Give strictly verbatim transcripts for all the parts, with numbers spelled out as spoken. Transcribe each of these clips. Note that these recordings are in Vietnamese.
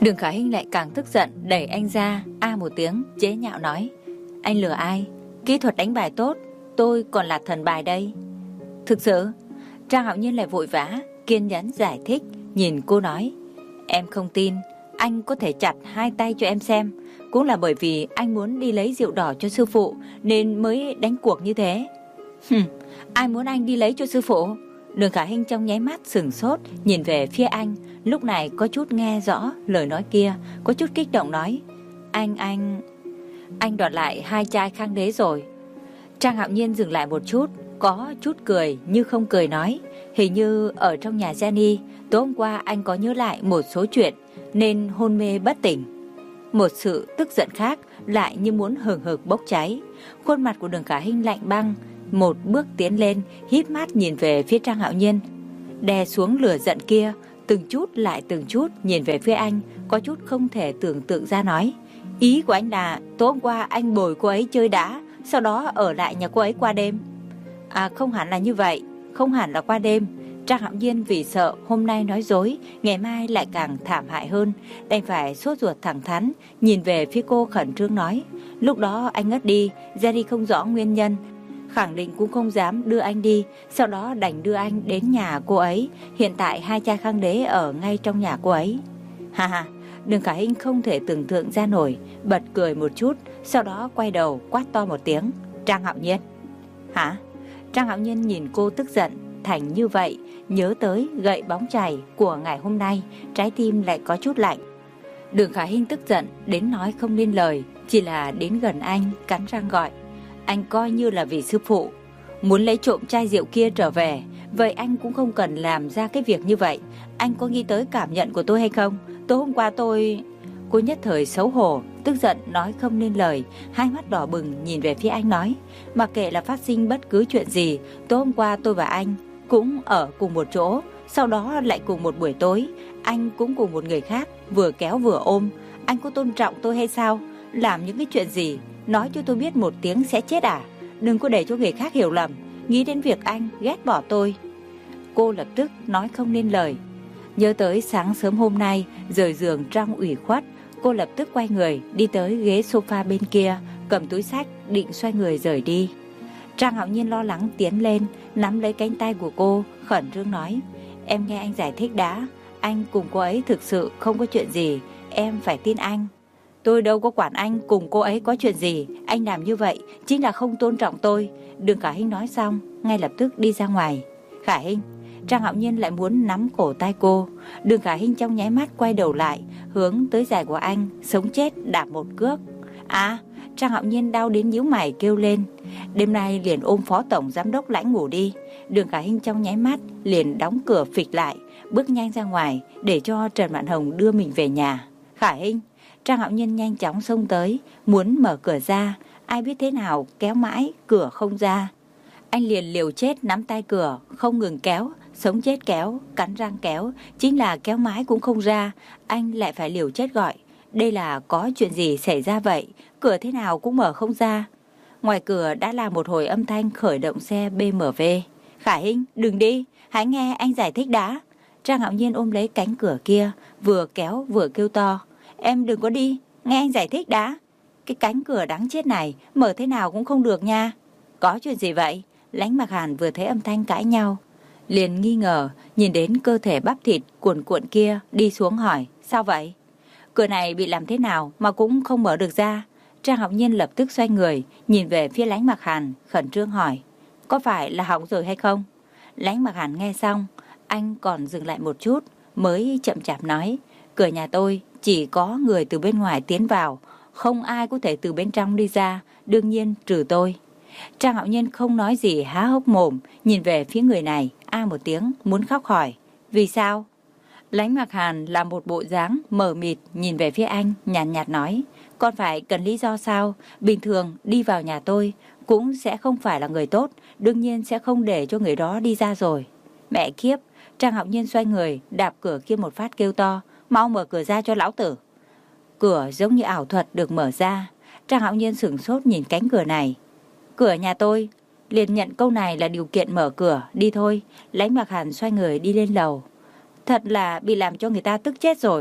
Đường Khả Hinh lại càng tức giận, đẩy anh ra, a một tiếng, chế nhạo nói: Anh lừa ai? Kỹ thuật đánh bài tốt, tôi còn là thần bài đây. Thực sự? Trang Hạo Nhiên lại vội vã, kiên nhẫn giải thích, nhìn cô nói: Em không tin, anh có thể chặt hai tay cho em xem. Cũng là bởi vì anh muốn đi lấy rượu đỏ cho sư phụ nên mới đánh cuộc như thế. Hừm, ai muốn anh đi lấy cho sư phụ? Đường Khả Hinh trong nháy mắt sửng sốt, nhìn về phía anh, lúc này có chút nghe rõ lời nói kia, có chút kích động nói: Anh, anh... Anh đoạt lại hai chai Khang Đế rồi. Trang Hạo Nhiên dừng lại một chút, có chút cười như không cười nói: Hình như ở trong nhà Jenny, tối hôm qua anh có nhớ lại một số chuyện nên hôn mê bất tỉnh. Một sự tức giận khác lại như muốn hừng hực bốc cháy. Khuôn mặt của Đường Khả Hinh lạnh băng, một bước tiến lên, híp mắt nhìn về phía Trang Hạo Nhiên, đè xuống lửa giận kia, từng chút lại từng chút nhìn về phía anh, có chút không thể tưởng tượng ra nói: Ý của anh là tối hôm qua anh bồi cô ấy chơi đá, sau đó ở lại nhà cô ấy qua đêm. À, không hẳn là như vậy, không hẳn là qua đêm. Trang Hạo Nhiên vì sợ hôm nay nói dối, ngày mai lại càng thảm hại hơn, đành phải sốt ruột thẳng thắn, nhìn về phía cô khẩn trương nói: Lúc đó anh ngất đi, ra đi không rõ nguyên nhân, khẳng định cũng không dám đưa anh đi, sau đó đành đưa anh đến nhà cô ấy. Hiện tại hai chai Khang Đế ở ngay trong nhà cô ấy. Ha ha. Đường Khả Hinh không thể tưởng tượng ra nổi, bật cười một chút, sau đó quay đầu quát to một tiếng: Trang Hạo Nhiên. Hả? Trang Hạo Nhiên nhìn cô tức giận thành như vậy, nhớ tới gậy bóng chày của ngày hôm nay, trái tim lại có chút lạnh. Đường Khả Hinh tức giận đến nói không nên lời, chỉ là đến gần anh, cắn răng gọi: Anh coi như là vì sư phụ muốn lấy trộm chai rượu kia trở về, vậy anh cũng không cần làm ra cái việc như vậy. Anh có nghĩ tới cảm nhận của tôi hay không? Tối hôm qua tôi... Cô nhất thời xấu hổ, tức giận nói không nên lời, hai mắt đỏ bừng nhìn về phía anh nói: Mặc kệ là phát sinh bất cứ chuyện gì, tối hôm qua tôi và anh cũng ở cùng một chỗ, sau đó lại cùng một buổi tối, anh cũng cùng một người khác, vừa kéo vừa ôm. Anh có tôn trọng tôi hay sao? Làm những cái chuyện gì nói cho tôi biết một tiếng sẽ chết à? Đừng có để cho người khác hiểu lầm, nghĩ đến việc anh ghét bỏ tôi. Cô lập tức nói không nên lời. Nhớ tới sáng sớm hôm nay rời giường trong ủy khuất, cô lập tức quay người đi tới ghế sofa bên kia, cầm túi xách định xoay người rời đi. Trang Hạo Nhiên lo lắng tiến lên, nắm lấy cánh tay của cô, khẩn trương nói: Em nghe anh giải thích đã, anh cùng cô ấy thực sự không có chuyện gì, em phải tin anh. Tôi đâu có quản anh cùng cô ấy có chuyện gì, anh làm như vậy chính là không tôn trọng tôi. Đường Khả Hinh nói xong, ngay lập tức đi ra ngoài. Khả Hinh. Trang Hạo Nhiên lại muốn nắm cổ tay cô. Đường Khả Hinh trong nháy mắt quay đầu lại, hướng tới giày của anh, sống chết đạp một cước. À, Trang Hạo Nhiên đau đến nhíu mày kêu lên: Đêm nay liền ôm phó tổng giám đốc Lãnh ngủ đi. Đường Khả Hinh trong nháy mắt liền đóng cửa phịch lại, bước nhanh ra ngoài để cho Trần Mạn Hồng đưa mình về nhà. Khả Hinh. Trang Hạo Nhiên nhanh chóng xông tới, muốn mở cửa ra, ai biết thế nào kéo mãi cửa không ra. Anh liền liều chết nắm tay cửa, không ngừng kéo, sống chết kéo, cắn răng kéo, chính là kéo mãi cũng không ra. Anh lại phải liều chết gọi: Đây là có chuyện gì xảy ra vậy? Cửa thế nào cũng mở không ra. Ngoài cửa đã là một hồi âm thanh khởi động xe bê em vê. Khả Hinh, đừng đi, hãy nghe anh giải thích đã. Trang Hạo Nhiên ôm lấy cánh cửa kia, vừa kéo vừa kêu to: Em đừng có đi, nghe anh giải thích đã. Cái cánh cửa đáng chết này mở thế nào cũng không được nha. Có chuyện gì vậy? Lãnh Mặc Hàn vừa thấy âm thanh cãi nhau, liền nghi ngờ nhìn đến cơ thể bắp thịt cuồn cuộn kia, đi xuống hỏi: Sao vậy? Cửa này bị làm thế nào mà cũng không mở được ra? Trang Hạo Nhiên lập tức xoay người nhìn về phía Lãnh Mặc Hàn, khẩn trương hỏi: Có phải là hỏng rồi hay không? Lãnh Mặc Hàn nghe xong, anh còn dừng lại một chút mới chậm chạp nói: Cửa nhà tôi chỉ có người từ bên ngoài tiến vào, không ai có thể từ bên trong đi ra, đương nhiên trừ tôi. Trang Hạo Nhiên không nói gì, há hốc mồm nhìn về phía người này, a một tiếng muốn khóc hỏi: Vì sao? Lãnh Mặc Hàn là một bộ dáng mờ mịt nhìn về phía anh, nhàn nhạt, nhạt nói: Con phải cần lý do sao? Bình thường đi vào nhà tôi cũng sẽ không phải là người tốt, đương nhiên sẽ không để cho người đó đi ra rồi. Mẹ kiếp! Trang Hạo Nhiên xoay người đạp cửa kia một phát kêu to: Mau mở cửa ra cho lão tử! Cửa giống như ảo thuật được mở ra. Trang Hạo Nhiên sửng sốt nhìn cánh cửa này. Cửa nhà tôi, liền nhận câu này là điều kiện mở cửa, đi thôi. Lãnh Mặc Hàn xoay người đi lên lầu. Thật là bị làm cho người ta tức chết rồi.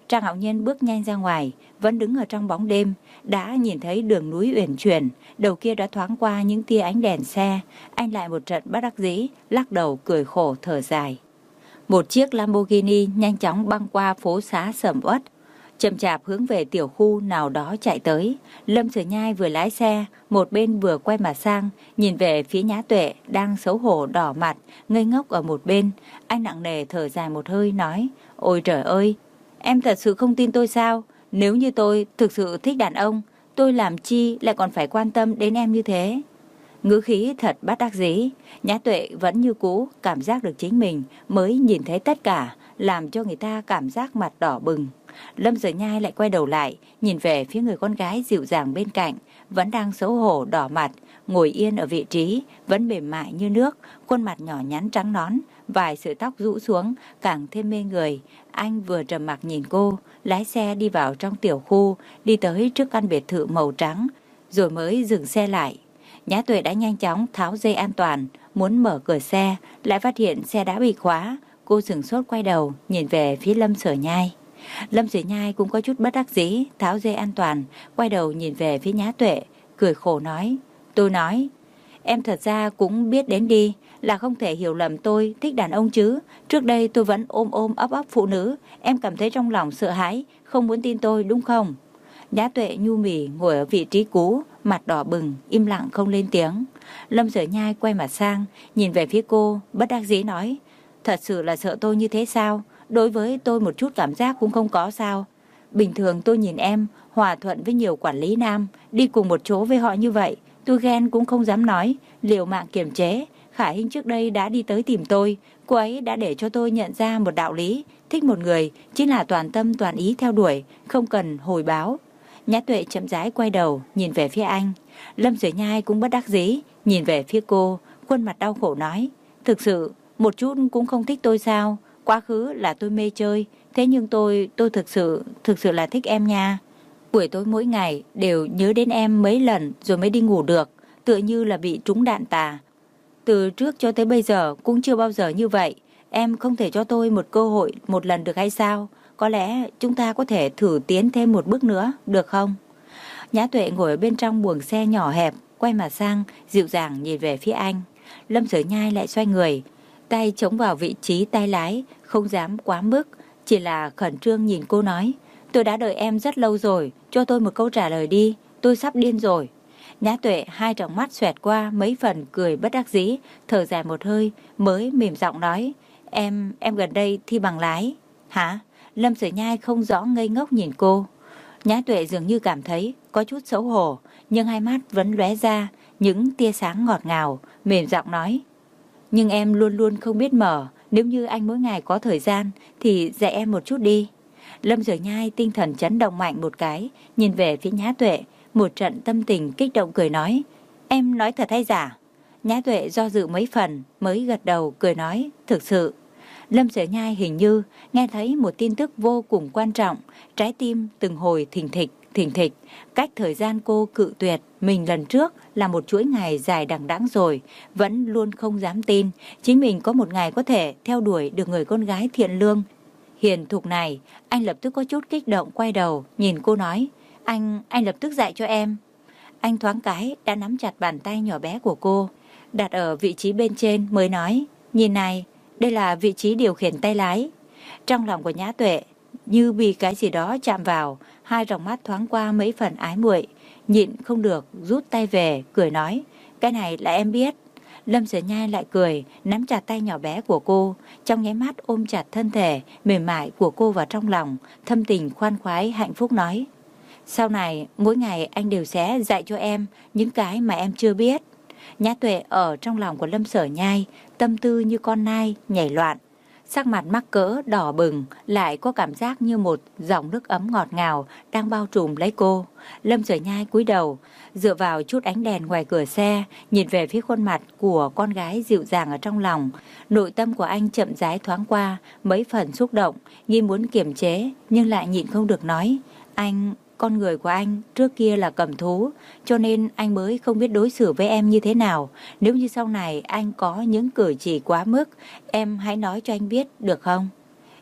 Trang Hạo Nhiên bước nhanh ra ngoài, vẫn đứng ở trong bóng đêm, đã nhìn thấy đường núi uyển chuyển, đầu kia đã thoáng qua những tia ánh đèn xe. Anh lại một trận bất đắc dĩ, lắc đầu cười khổ thở dài. Một chiếc Lamborghini nhanh chóng băng qua phố xá sầm uất, chậm chạp hướng về tiểu khu nào đó chạy tới. Lâm Sở Nhai vừa lái xe, một bên vừa quay mặt sang, nhìn về phía Nhã Tuệ đang xấu hổ đỏ mặt, ngây ngốc ở một bên. Anh nặng nề thở dài một hơi nói, ôi trời ơi, em thật sự không tin tôi sao? Nếu như tôi thực sự thích đàn ông, tôi làm chi lại còn phải quan tâm đến em như thế? Ngữ khí thật bất đắc dĩ. Nhã Tuệ vẫn như cũ, cảm giác được chính mình mới nhìn thấy tất cả, làm cho người ta cảm giác mặt đỏ bừng. Lâm Sở Nhai lại quay đầu lại, nhìn về phía người con gái dịu dàng bên cạnh, vẫn đang xấu hổ đỏ mặt, ngồi yên ở vị trí, vẫn mềm mại như nước, khuôn mặt nhỏ nhắn trắng nõn, vài sợi tóc rũ xuống, càng thêm mê người. Anh vừa trầm mặc nhìn cô, lái xe đi vào trong tiểu khu, đi tới trước căn biệt thự màu trắng, rồi mới dừng xe lại. Nhã Tuệ đã nhanh chóng tháo dây an toàn, muốn mở cửa xe, lại phát hiện xe đã bị khóa. Cô sửng sốt quay đầu, nhìn về phía Lâm Sở Nhai. Lâm Sở Nhai cũng có chút bất đắc dĩ, tháo dây an toàn, quay đầu nhìn về phía Nhã Tuệ, cười khổ nói, tôi nói, em thật ra cũng biết đến đi, là không thể hiểu lầm tôi thích đàn ông chứ. Trước đây tôi vẫn ôm ôm ấp ấp phụ nữ, em cảm thấy trong lòng sợ hãi, không muốn tin tôi đúng không? Nhã Tuệ nhu mì ngồi ở vị trí cũ, mặt đỏ bừng, im lặng không lên tiếng. Lâm Sở Nhai quay mặt sang, nhìn về phía cô, bất đắc dĩ nói, thật sự là sợ tôi như thế sao? Đối với tôi một chút cảm giác cũng không có sao? Bình thường tôi nhìn em hòa thuận với nhiều quản lý nam, đi cùng một chỗ với họ như vậy, tôi ghen cũng không dám nói, liều mạng kiềm chế. Khả Hinh trước đây đã đi tới tìm tôi, cô ấy đã để cho tôi nhận ra một đạo lý, thích một người chính là toàn tâm toàn ý theo đuổi, không cần hồi báo. Nhã Tuệ chậm rãi quay đầu, nhìn về phía anh. Lâm Sở Nhai cũng bất đắc dĩ, nhìn về phía cô, khuôn mặt đau khổ nói, thực sự, một chút cũng không thích tôi sao? Quá khứ là tôi mê chơi, thế nhưng tôi, tôi thực sự, thực sự là thích em nha. Buổi tối mỗi ngày đều nhớ đến em mấy lần rồi mới đi ngủ được, tựa như là bị trúng đạn tà. Từ trước cho tới bây giờ cũng chưa bao giờ như vậy, em không thể cho tôi một cơ hội một lần được hay sao? Có lẽ chúng ta có thể thử tiến thêm một bước nữa, được không? Nhã Tuệ ngồi ở bên trong buồng xe nhỏ hẹp, quay mặt sang, dịu dàng nhìn về phía anh. Lâm Sở Nhai lại xoay người, tay chống vào vị trí tay lái, không dám quá mức, chỉ là khẩn trương nhìn cô nói, tôi đã đợi em rất lâu rồi, cho tôi một câu trả lời đi, tôi sắp điên rồi. Nhã Tuệ hai tròng mắt xoẹt qua mấy phần cười bất đắc dĩ, thở dài một hơi, mới mềm giọng nói, em, em gần đây thi bằng lái. Hả? Lâm Sở Nhai không rõ ngây ngốc nhìn cô. Nhã Tuệ dường như cảm thấy có chút xấu hổ, nhưng hai mắt vẫn lóe ra những tia sáng ngọt ngào, mềm giọng nói, nhưng em luôn luôn không biết mở, nếu như anh mỗi ngày có thời gian thì dạy em một chút đi. Lâm Sở Nhai tinh thần chấn động mạnh một cái, nhìn về phía Nhã Tuệ, một trận tâm tình kích động cười nói, em nói thật hay giả? Nhã Tuệ do dự mấy phần mới gật đầu cười nói, thực sự. Lâm Sở Nhai hình như nghe thấy một tin tức vô cùng quan trọng, trái tim từng hồi thình thịch, thình thịch. Cách thời gian cô cự tuyệt mình lần trước là một chuỗi ngày dài đằng đẵng rồi, vẫn luôn không dám tin chính mình có một ngày có thể theo đuổi được người con gái thiện lương, hiền thục này. Anh lập tức có chút kích động quay đầu, nhìn cô nói, anh, anh lập tức dạy cho em. Anh thoáng cái đã nắm chặt bàn tay nhỏ bé của cô, đặt ở vị trí bên trên mới nói, nhìn này, đây là vị trí điều khiển tay lái. Trong lòng của Nhã Tuệ như bị cái gì đó chạm vào, hai tròng mắt thoáng qua mấy phần ái muội, nhịn không được rút tay về, cười nói, cái này là em biết. Lâm Sở Nhai lại cười, nắm chặt tay nhỏ bé của cô, trong nháy mắt ôm chặt thân thể mềm mại của cô vào trong lòng, thâm tình khoan khoái hạnh phúc nói, sau này mỗi ngày anh đều sẽ dạy cho em những cái mà em chưa biết. Nhã Tuệ ở trong lòng của Lâm Sở Nhai, tâm tư như con nai nhảy loạn, sắc mặt mắc cỡ đỏ bừng, lại có cảm giác như một dòng nước ấm ngọt ngào đang bao trùm lấy cô. Lâm Sở Nhai cúi đầu, dựa vào chút ánh đèn ngoài cửa xe, nhìn về phía khuôn mặt của con gái dịu dàng ở trong lòng. Nội tâm của anh chậm rãi thoáng qua mấy phần xúc động, nghi muốn kiềm chế nhưng lại nhịn không được nói, anh, con người của anh trước kia là cầm thú, cho nên anh mới không biết đối xử với em như thế nào. Nếu như sau này anh có những cử chỉ quá mức, em hãy nói cho anh biết được không?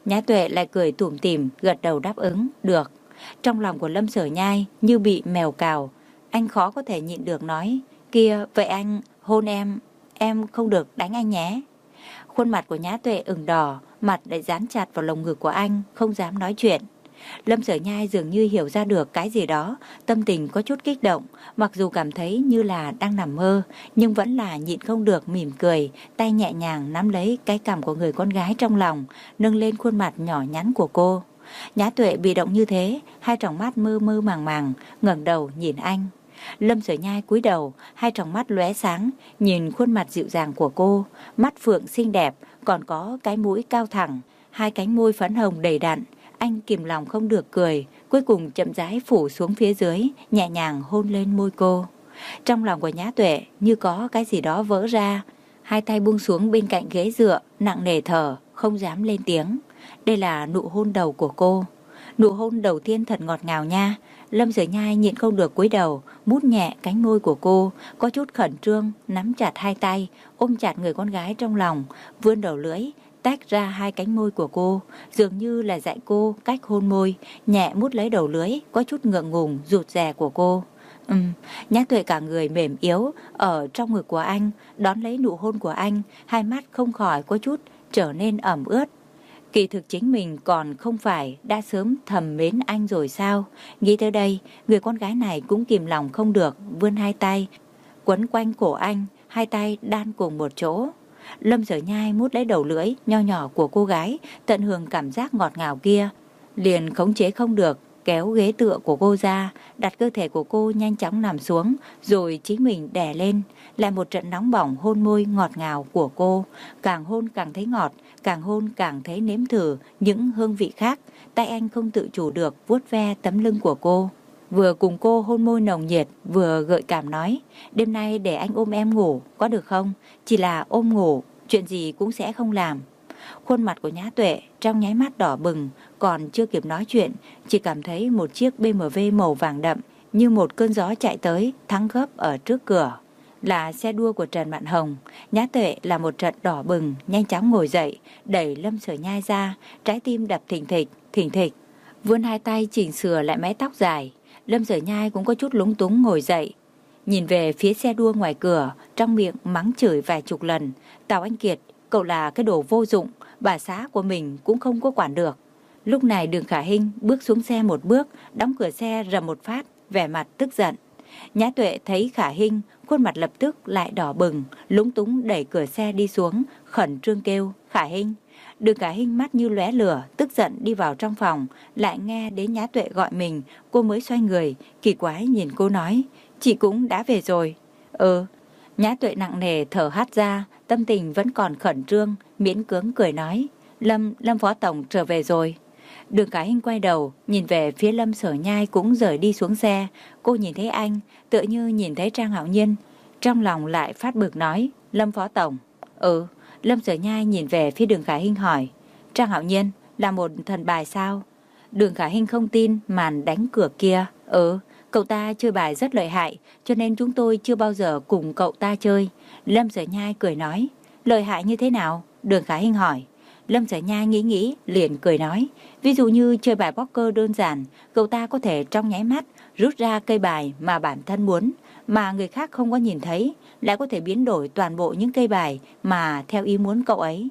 Nhã Tuệ lại cười tủm tỉm gật đầu đáp ứng. Được. Trong lòng của Lâm Sở Nhai như bị mèo cào. Anh khó có thể nhịn được nói, kia vậy anh hôn em, em không được đánh anh nhé. Khuôn mặt của Nhã Tuệ ửng đỏ, mặt lại dán chặt vào lồng ngực của anh, không dám nói chuyện. Lâm Sở Nhai dường như hiểu ra được cái gì đó, tâm tình có chút kích động, mặc dù cảm thấy như là đang nằm mơ, nhưng vẫn là nhịn không được mỉm cười, tay nhẹ nhàng nắm lấy cái cằm của người con gái trong lòng, nâng lên khuôn mặt nhỏ nhắn của cô. Nhã Tuệ bị động như thế, hai tròng mắt mơ mơ màng màng, ngẩng đầu nhìn anh. Lâm Sở Nhai cúi đầu, hai tròng mắt lóe sáng, nhìn khuôn mặt dịu dàng của cô, mắt phượng xinh đẹp, còn có cái mũi cao thẳng, hai cánh môi phấn hồng đầy đặn. Anh kìm lòng không được cười, cuối cùng chậm rãi phủ xuống phía dưới, nhẹ nhàng hôn lên môi cô. Trong lòng của Nhã Tuệ như có cái gì đó vỡ ra, hai tay buông xuống bên cạnh ghế dựa, nặng nề thở, không dám lên tiếng. Đây là nụ hôn đầu của cô. Nụ hôn đầu tiên thật ngọt ngào nha. Lâm Sở Nhai nhịn không được cúi đầu, mút nhẹ cánh môi của cô, có chút khẩn trương, nắm chặt hai tay, ôm chặt người con gái trong lòng, vươn đầu lưỡi, tách ra hai cánh môi của cô, dường như là dạy cô cách hôn môi, nhẹ mút lấy đầu lưỡi, có chút ngượng ngùng, rụt rè của cô. Ừm, Nhã Tuệ cả người mềm yếu, ở trong ngực của anh, đón lấy nụ hôn của anh, hai mắt không khỏi có chút trở nên ẩm ướt. Kỳ thực chính mình còn không phải đã sớm thầm mến anh rồi sao? Nghĩ tới đây, người con gái này cũng kìm lòng không được, vươn hai tay, quấn quanh cổ anh, hai tay đan cùng một chỗ. Lâm Sở Nhai mút lấy đầu lưỡi nho nhỏ của cô gái, tận hưởng cảm giác ngọt ngào kia, liền khống chế không được, kéo ghế tựa của cô ra, đặt cơ thể của cô nhanh chóng nằm xuống, rồi chính mình đè lên, lại một trận nóng bỏng hôn môi ngọt ngào của cô, càng hôn càng thấy ngọt, càng hôn càng thấy nếm thử những hương vị khác. Tay anh không tự chủ được vuốt ve tấm lưng của cô, vừa cùng cô hôn môi nồng nhiệt, vừa gợi cảm nói, đêm nay để anh ôm em ngủ, có được không? Chỉ là ôm ngủ, chuyện gì cũng sẽ không làm. Khuôn mặt của Nhã Tuệ trong nháy mắt đỏ bừng, còn chưa kịp nói chuyện, chỉ cảm thấy một chiếc bê em vê màu vàng đậm như một cơn gió chạy tới, thắng gấp ở trước cửa. Là xe đua của Trần Mạn Hồng. Nhã Tuệ là một trận đỏ bừng, nhanh chóng ngồi dậy, đẩy Lâm Sở Nhai ra, trái tim đập thình thịch, thình thịch. Vươn hai tay chỉnh sửa lại mái tóc dài. Lâm Sở Nhai cũng có chút lúng túng ngồi dậy, nhìn về phía xe đua ngoài cửa, trong miệng mắng chửi vài chục lần. Tào Anh Kiệt, cậu là cái đồ vô dụng, bà xã của mình cũng không có quản được. Lúc này Đường Khả Hinh bước xuống xe một bước, đóng cửa xe rầm một phát, vẻ mặt tức giận. Nhã Tuệ thấy Khả Hinh, khuôn mặt lập tức lại đỏ bừng, lúng túng đẩy cửa xe đi xuống, khẩn trương kêu, Khả Hinh. Đường Khả Hinh mắt như lóe lửa, tức giận đi vào trong phòng, lại nghe đến Nhã Tuệ gọi mình, cô mới xoay người, kỳ quái nhìn cô nói, chị cũng đã về rồi. Ừ. Nhã Tuệ nặng nề thở hắt ra, tâm tình vẫn còn khẩn trương, miễn cưỡng cười nói, Lâm, Lâm Phó Tổng trở về rồi. Đường Khả Hinh quay đầu, nhìn về phía Lâm Sở Nhai cũng rời đi xuống xe. Cô nhìn thấy anh, tựa như nhìn thấy Trang Hạo Nhiên. Trong lòng lại phát bực nói, Lâm Phó Tổng. Ừ, Lâm Sở Nhai nhìn về phía Đường Khả Hinh hỏi, Trang Hạo Nhiên là một thần bài sao? Đường Khả Hinh không tin màn đánh cược kia. Ừ, cậu ta chơi bài rất lợi hại, cho nên chúng tôi chưa bao giờ cùng cậu ta chơi. Lâm Sở Nhai cười nói, lợi hại như thế nào? Đường Khả Hinh hỏi. Lâm Sở Nhai nghĩ nghĩ, liền cười nói, ví dụ như chơi bài poker đơn giản, cậu ta có thể trong nháy mắt rút ra cây bài mà bản thân muốn, mà người khác không có nhìn thấy, lại có thể biến đổi toàn bộ những cây bài mà theo ý muốn cậu ấy.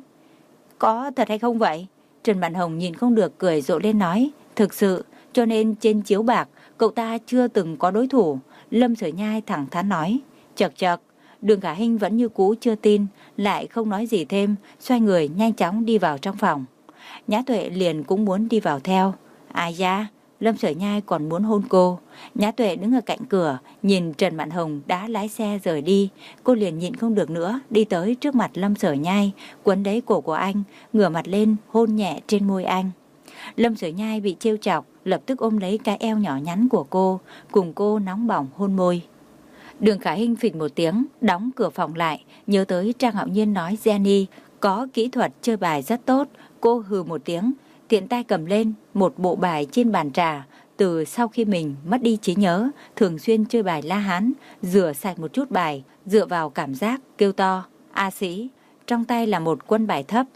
Có thật hay không vậy? Trần Mạn Hồng nhìn không được cười rộ lên nói, thực sự, cho nên trên chiếu bạc, cậu ta chưa từng có đối thủ. Lâm Sở Nhai thẳng thắn nói, chật chật. Đường Khả Hinh vẫn như cũ chưa tin, lại không nói gì thêm, xoay người nhanh chóng đi vào trong phòng. Nhã Tuệ liền cũng muốn đi vào theo. Ai da, Lâm Sở Nhai còn muốn hôn cô. Nhã Tuệ đứng ở cạnh cửa, nhìn Trần Mạn Hồng đã lái xe rời đi. Cô liền nhịn không được nữa, đi tới trước mặt Lâm Sở Nhai, quấn lấy cổ của anh, ngửa mặt lên, hôn nhẹ trên môi anh. Lâm Sở Nhai bị trêu chọc, lập tức ôm lấy cái eo nhỏ nhắn của cô, cùng cô nóng bỏng hôn môi. Đường Khả Hinh phịch một tiếng, đóng cửa phòng lại, nhớ tới Trang Hạo Nhiên nói Jenny có kỹ thuật chơi bài rất tốt. Cô hừ một tiếng, tiện tay cầm lên một bộ bài trên bàn trà. Từ sau khi mình mất đi trí nhớ, thường xuyên chơi bài La Hán, rửa sạch một chút bài, dựa vào cảm giác, kêu to, A Sĩ. Trong tay là một quân bài thấp.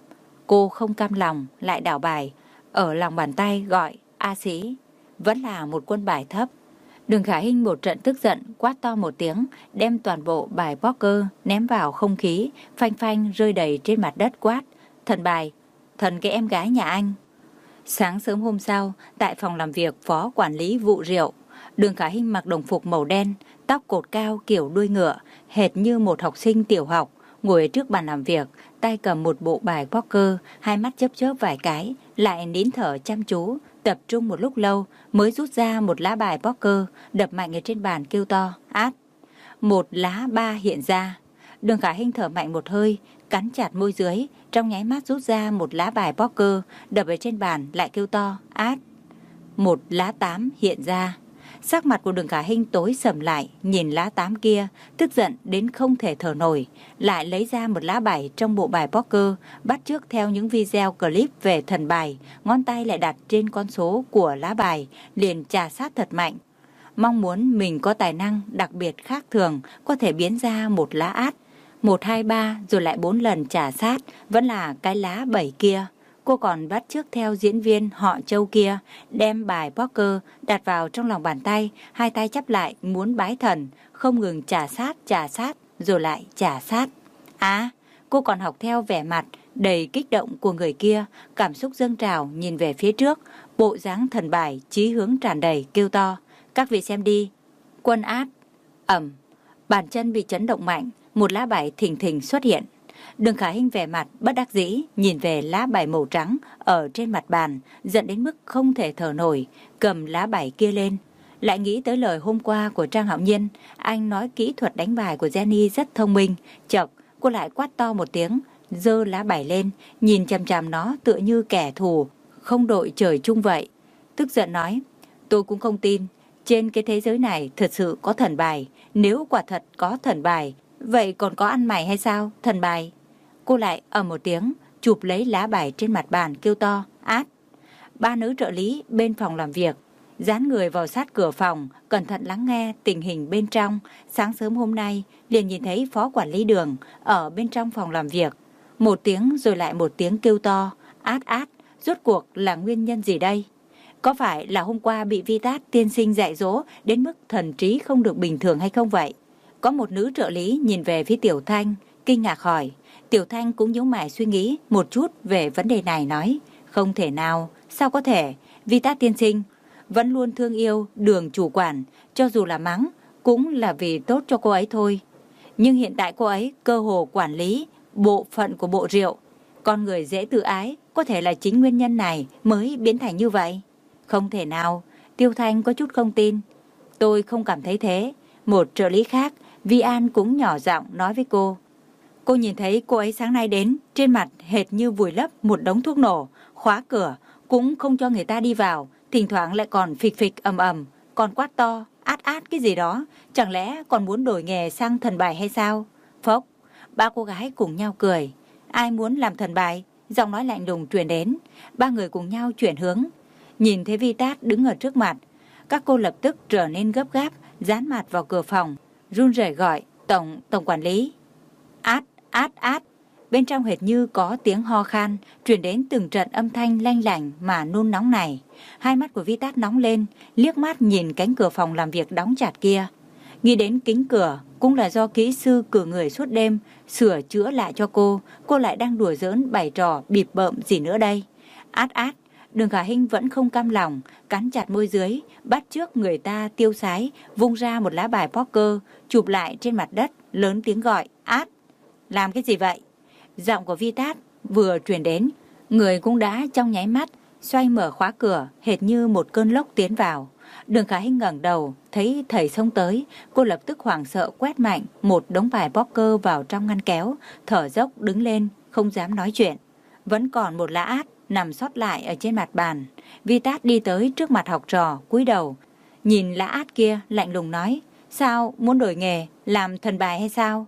Cô không cam lòng lại đảo bài, ở lòng bàn tay gọi A Sĩ, vẫn là một quân bài thấp. Đường Khả Hinh một trận tức giận quát to một tiếng, đem toàn bộ bài poker ném vào không khí, phanh phanh rơi đầy trên mặt đất quát: Thần bài, thần cái em gái nhà anh. Sáng sớm hôm sau, tại phòng làm việc phó quản lý vụ rượu, Đường Khả Hinh mặc đồng phục màu đen, tóc cột cao kiểu đuôi ngựa, hệt như một học sinh tiểu học, ngồi trước bàn làm việc, tay cầm một bộ bài poker, hai mắt chớp chớp vài cái, lại nín thở chăm chú, tập trung một lúc lâu mới rút ra một lá bài poker, đập mạnh ở trên bàn kêu to: Át! Một lá ba hiện ra. Đường Khả Hinh thở mạnh một hơi, cắn chặt môi dưới, trong nháy mắt rút ra một lá bài poker, đập ở trên bàn lại kêu to: Át! Một lá tám hiện ra. Sắc mặt của Đường Khả Hinh tối sầm lại, nhìn lá tám kia, tức giận đến không thể thở nổi, lại lấy ra một lá bảy trong bộ bài poker, bắt chước theo những video clip về thần bài, ngón tay lại đặt trên con số của lá bài, liền chà sát thật mạnh. Mong muốn mình có tài năng đặc biệt khác thường, có thể biến ra một lá át, một, hai, ba, rồi lại bốn lần chà sát, vẫn là cái lá bảy kia. Cô còn bắt chước theo diễn viên họ Châu kia, đem bài poker đặt vào trong lòng bàn tay, hai tay chắp lại muốn bái thần, không ngừng chà sát, chà sát, rồi lại chà sát. À, cô còn học theo vẻ mặt đầy kích động của người kia, cảm xúc dâng trào nhìn về phía trước, bộ dáng thần bài chí hướng tràn đầy kêu to: Các vị xem đi. Quân át. Ầm, bàn chân bị chấn động mạnh, một lá bài thình thình xuất hiện. Đường Khả Hinh vẻ mặt bất đắc dĩ nhìn về lá bài màu trắng ở trên mặt bàn, giận đến mức không thể thở nổi, cầm lá bài kia lên. Lại nghĩ tới lời hôm qua của Trang Hạo Nhiên, anh nói kỹ thuật đánh bài của Jenny rất thông minh. Chợt cô lại quát to một tiếng, giơ lá bài lên, nhìn chằm chằm nó tựa như kẻ thù không đội trời chung vậy. Tức giận nói: Tôi cũng không tin trên cái thế giới này thật sự có thần bài. Nếu quả thật có thần bài, vậy còn có ăn mày hay sao? Thần bài. Cô lại ầm một tiếng, chụp lấy lá bài trên mặt bàn kêu to: Át! Ba nữ trợ lý bên phòng làm việc dán người vào sát cửa phòng, cẩn thận lắng nghe tình hình bên trong. Sáng sớm hôm nay liền nhìn thấy phó quản lý Đường ở bên trong phòng làm việc, một tiếng rồi lại một tiếng kêu to: Át át! Rốt cuộc là nguyên nhân gì đây? Có phải là hôm qua bị Vi Tát tiên sinh dạy dỗ đến mức thần trí không được bình thường hay không vậy? Có một nữ trợ lý nhìn về phía Tiểu Thanh, kinh ngạc hỏi. Tiểu Thanh cũng nhíu mày suy nghĩ một chút về vấn đề này, nói: Không thể nào, sao có thể? Vi Tát tiên sinh vẫn luôn thương yêu Đường chủ quản, cho dù là mắng cũng là vì tốt cho cô ấy thôi. Nhưng hiện tại cô ấy cơ hồ quản lý bộ phận của bộ rượu. Con người dễ tự ái, có thể là chính nguyên nhân này mới biến thành như vậy. Không thể nào. Tiêu Thanh có chút không tin. Tôi không cảm thấy thế. Một trợ lý khác, Vi An, cũng nhỏ giọng nói với cô. Cô nhìn thấy cô ấy sáng nay đến, trên mặt hệt như vùi lấp một đống thuốc nổ, khóa cửa cũng không cho người ta đi vào, thỉnh thoảng lại còn phịch phịch ầm ầm, còn quát to: Át át cái gì đó, chẳng lẽ còn muốn đổi nghề sang thần bài hay sao? Phốc, ba cô gái cùng nhau cười. Ai muốn làm thần bài? Giọng nói lạnh lùng truyền đến. Ba người cùng nhau chuyển hướng, nhìn thấy Vi Tát đứng ở trước mặt, các cô lập tức trở nên gấp gáp, dán mặt vào cửa phòng, run rẩy gọi: Tổng, tổng quản lý. Át, át, át. Bên trong hệt như có tiếng ho khan, truyền đến từng trận âm thanh lanh lảnh mà nôn nóng này. Hai mắt của Vi Tát nóng lên, liếc mắt nhìn cánh cửa phòng làm việc đóng chặt kia. Nghĩ đến kính cửa cũng là do kỹ sư cử người suốt đêm sửa chữa lại cho cô, cô lại đang đùa giỡn bày trò bịp bợm gì nữa đây? Át át. Đường Khả Hinh vẫn không cam lòng, cắn chặt môi dưới, bắt chước người ta tiêu sái, vung ra một lá bài poker, chụp lại trên mặt đất, lớn tiếng gọi: Át! Làm cái gì vậy? Giọng của Vi Tát vừa truyền đến, người cũng đã trong nháy mắt xoay mở khóa cửa, hệt như một cơn lốc tiến vào. Đường Khả Hinh ngẩng đầu, thấy thầy xông tới, cô lập tức hoảng sợ quét mạnh một đống bài poker vào trong ngăn kéo, thở dốc đứng lên, không dám nói chuyện. Vẫn còn một lá át nằm sót lại ở trên mặt bàn. Vi Tát đi tới trước mặt học trò, cúi đầu nhìn lá át kia, lạnh lùng nói: Sao, muốn đổi nghề làm thần bài hay sao?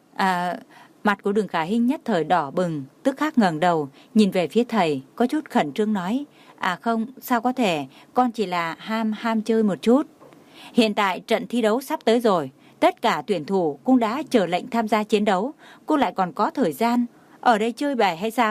À, mặt của Đường Khả Hinh nhất thời đỏ bừng, tức khắc ngẩng đầu nhìn về phía thầy, có chút khẩn trương nói: À không, sao có thể, con chỉ là ham ham chơi một chút. Hiện tại trận thi đấu sắp tới rồi, tất cả tuyển thủ cũng đã chờ lệnh tham gia chiến đấu, cô lại còn có thời gian ở đây chơi bài hay sao?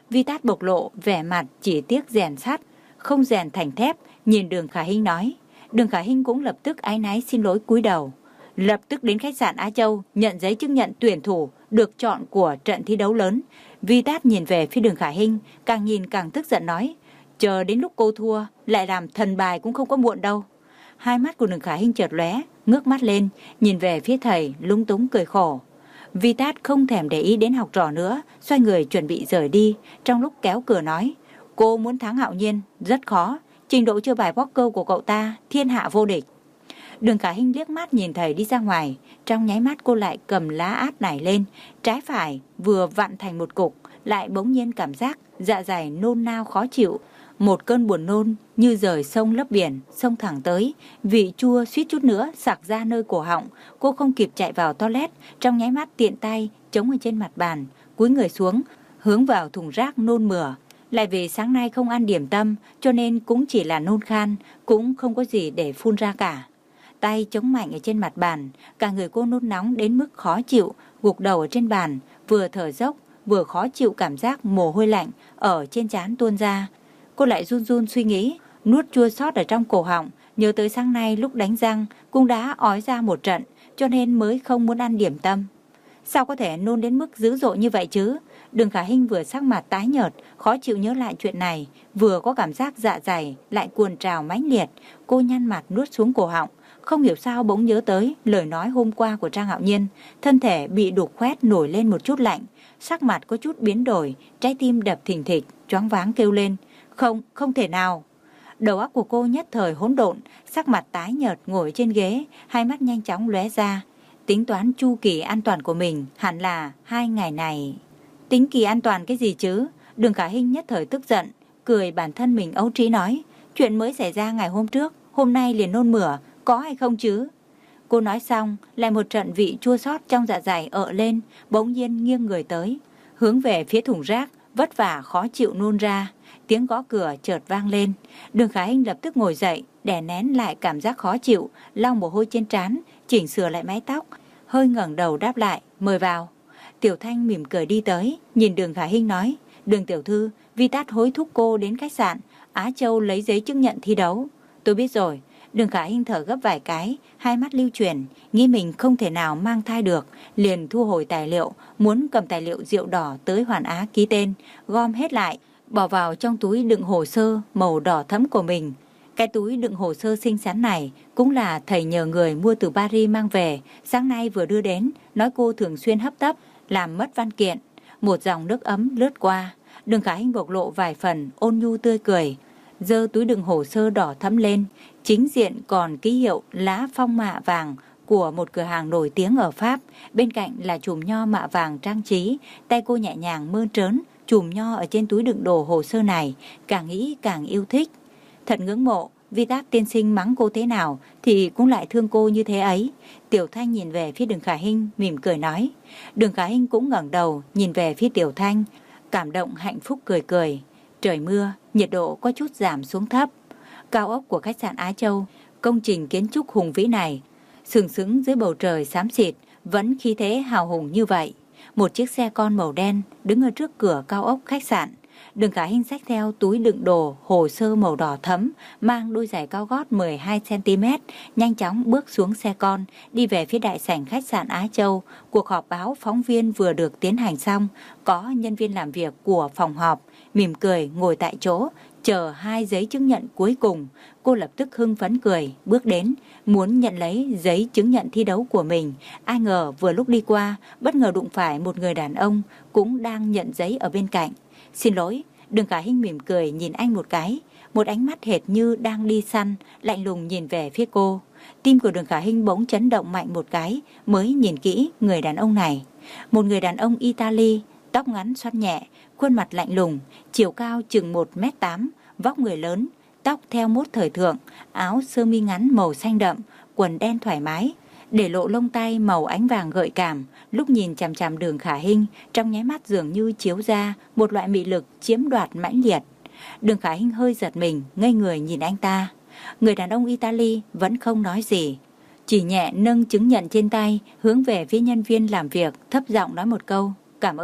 Vi Tát bộc lộ vẻ mặt chỉ tiếc rèn sắt, không rèn thành thép, nhìn Đường Khả Hinh nói. Đường Khả Hinh cũng lập tức áy náy xin lỗi cúi đầu. Lập tức đến khách sạn Á Châu nhận giấy chứng nhận tuyển thủ được chọn của trận thi đấu lớn. Vi Tát nhìn về phía Đường Khả Hinh, càng nhìn càng tức giận nói, chờ đến lúc cô thua lại làm thần bài cũng không có muộn đâu. Hai mắt của Đường Khả Hinh chợt lóe, ngước mắt lên, nhìn về phía thầy, lúng túng cười khổ. Vi Tát không thèm để ý đến học trò nữa, xoay người chuẩn bị rời đi, trong lúc kéo cửa nói, cô muốn thắng Hạo Nhiên, rất khó, trình độ chơi bài poker của cậu ta, thiên hạ vô địch. Đường Khả Hinh liếc mắt nhìn thầy đi ra ngoài, trong nháy mắt cô lại cầm lá át nải lên, trái phải vừa vặn thành một cục, lại bỗng nhiên cảm giác dạ dày nôn nao khó chịu. Một cơn buồn nôn như rời sông lấp biển, xông thẳng tới, vị chua suýt chút nữa sặc ra nơi cổ họng. Cô không kịp chạy vào toilet, trong nháy mắt tiện tay chống ở trên mặt bàn, cúi người xuống, hướng vào thùng rác nôn mửa. Lại vì sáng nay không ăn điểm tâm, cho nên cũng chỉ là nôn khan, cũng không có gì để phun ra cả. Tay chống mạnh ở trên mặt bàn, cả người cô nôn nóng đến mức khó chịu, gục đầu ở trên bàn, vừa thở dốc, vừa khó chịu cảm giác mồ hôi lạnh ở trên trán tuôn ra. Cô lại run run suy nghĩ, nuốt chua xót ở trong cổ họng, nhớ tới sáng nay lúc đánh răng cũng đã ói ra một trận, cho nên mới không muốn ăn điểm tâm. Sao có thể nôn đến mức dữ dội như vậy chứ? Đường Khả Hinh vừa sắc mặt tái nhợt, khó chịu nhớ lại chuyện này, vừa có cảm giác dạ dày lại cuồn trào mãnh liệt. Cô nhăn mặt nuốt xuống cổ họng, không hiểu sao bỗng nhớ tới lời nói hôm qua của Trang Hạo Nhiên, thân thể bị đục khoét nổi lên một chút lạnh, sắc mặt có chút biến đổi, trái tim đập thình thịch, choáng váng kêu lên, không, không thể nào. Đầu óc của cô nhất thời hỗn độn, sắc mặt tái nhợt ngồi trên ghế, hai mắt nhanh chóng lóe ra, tính toán chu kỳ an toàn của mình, hẳn là hai ngày này. Tính kỳ an toàn cái gì chứ? Đường Khả Hinh nhất thời tức giận, cười bản thân mình ấu trí nói, chuyện mới xảy ra ngày hôm trước, hôm nay liền nôn mửa, có hay không chứ? Cô nói xong, lại một trận vị chua xót trong dạ dày ợ lên, bỗng nhiên nghiêng người tới, hướng về phía thùng rác, vất vả khó chịu nôn ra. Tiếng gõ cửa chợt vang lên, Đường Khả Hinh lập tức ngồi dậy, đè nén lại cảm giác khó chịu, lau mồ hôi trên trán, chỉnh sửa lại mái tóc, hơi ngẩng đầu đáp lại, mời vào. Tiểu Thanh mỉm cười đi tới, nhìn Đường Khả Hinh nói, Đường tiểu thư, Vi Tát hối thúc cô đến khách sạn Á Châu lấy giấy chứng nhận thi đấu. Tôi biết rồi. Đường Khả Hinh thở gấp vài cái, hai mắt lưu chuyển, nghĩ mình không thể nào mang thai được, liền thu hồi tài liệu, muốn cầm tài liệu rượu đỏ tới Hoàn Á ký tên, gom hết lại, bỏ vào trong túi đựng hồ sơ màu đỏ thẫm của mình. Cái túi đựng hồ sơ xinh xắn này cũng là thầy nhờ người mua từ Paris mang về, sáng nay vừa đưa đến, nói cô thường xuyên hấp tấp, làm mất văn kiện. Một dòng nước ấm lướt qua, Đường Khả Hinh bộc lộ vài phần ôn nhu tươi cười, giơ túi đựng hồ sơ đỏ thẫm lên, chính diện còn ký hiệu lá phong mạ vàng của một cửa hàng nổi tiếng ở Pháp, bên cạnh là chùm nho mạ vàng trang trí. Tay cô nhẹ nhàng mơn trớn chùm nho ở trên túi đựng đồ hồ sơ này, càng nghĩ càng yêu thích. Thật ngưỡng mộ, Vi Tát tiên sinh mắng cô thế nào thì cũng lại thương cô như thế ấy. Tiểu Thanh nhìn về phía Đường Khả Hinh mỉm cười nói. Đường Khả Hinh cũng ngẩng đầu nhìn về phía Tiểu Thanh, cảm động hạnh phúc cười cười. Trời mưa, nhiệt độ có chút giảm xuống thấp. Cao ốc của khách sạn Á Châu, công trình kiến trúc hùng vĩ này, sừng sững dưới bầu trời xám xịt, vẫn khí thế hào hùng như vậy. Một chiếc xe con màu đen đứng ở trước cửa cao ốc khách sạn. Đường Khả Hinh xách theo túi đựng đồ hồ sơ màu đỏ thẫm, mang đôi giày cao gót mười hai xăng ti mét, nhanh chóng bước xuống xe con, đi về phía đại sảnh khách sạn Á Châu. Cuộc họp báo phóng viên vừa được tiến hành xong, có nhân viên làm việc của phòng họp mỉm cười ngồi tại chỗ, chờ hai giấy chứng nhận cuối cùng. Cô lập tức hưng phấn cười, bước đến, muốn nhận lấy giấy chứng nhận thi đấu của mình. Ai ngờ vừa lúc đi qua, bất ngờ đụng phải một người đàn ông cũng đang nhận giấy ở bên cạnh. Xin lỗi. Đường Khả Hinh mỉm cười nhìn anh một cái, một ánh mắt hệt như đang đi săn, lạnh lùng nhìn về phía cô. Tim của Đường Khả Hinh bỗng chấn động mạnh một cái, mới nhìn kỹ người đàn ông này. Một người đàn ông Italy, tóc ngắn xoăn nhẹ, khuôn mặt lạnh lùng, chiều cao chừng một mét tám, vóc người lớn, tóc theo mốt thời thượng, áo sơ mi ngắn màu xanh đậm, quần đen thoải mái, để lộ lông tay màu ánh vàng gợi cảm. Lúc nhìn chằm chằm Đường Khả Hinh, trong nháy mắt dường như chiếu ra một loại mị lực chiếm đoạt mãnh liệt. Đường Khả Hinh hơi giật mình, ngây người nhìn anh ta. Người đàn ông Italy vẫn không nói gì, chỉ nhẹ nâng chứng nhận trên tay, hướng về phía nhân viên làm việc, thấp giọng nói một câu, cảm ơn,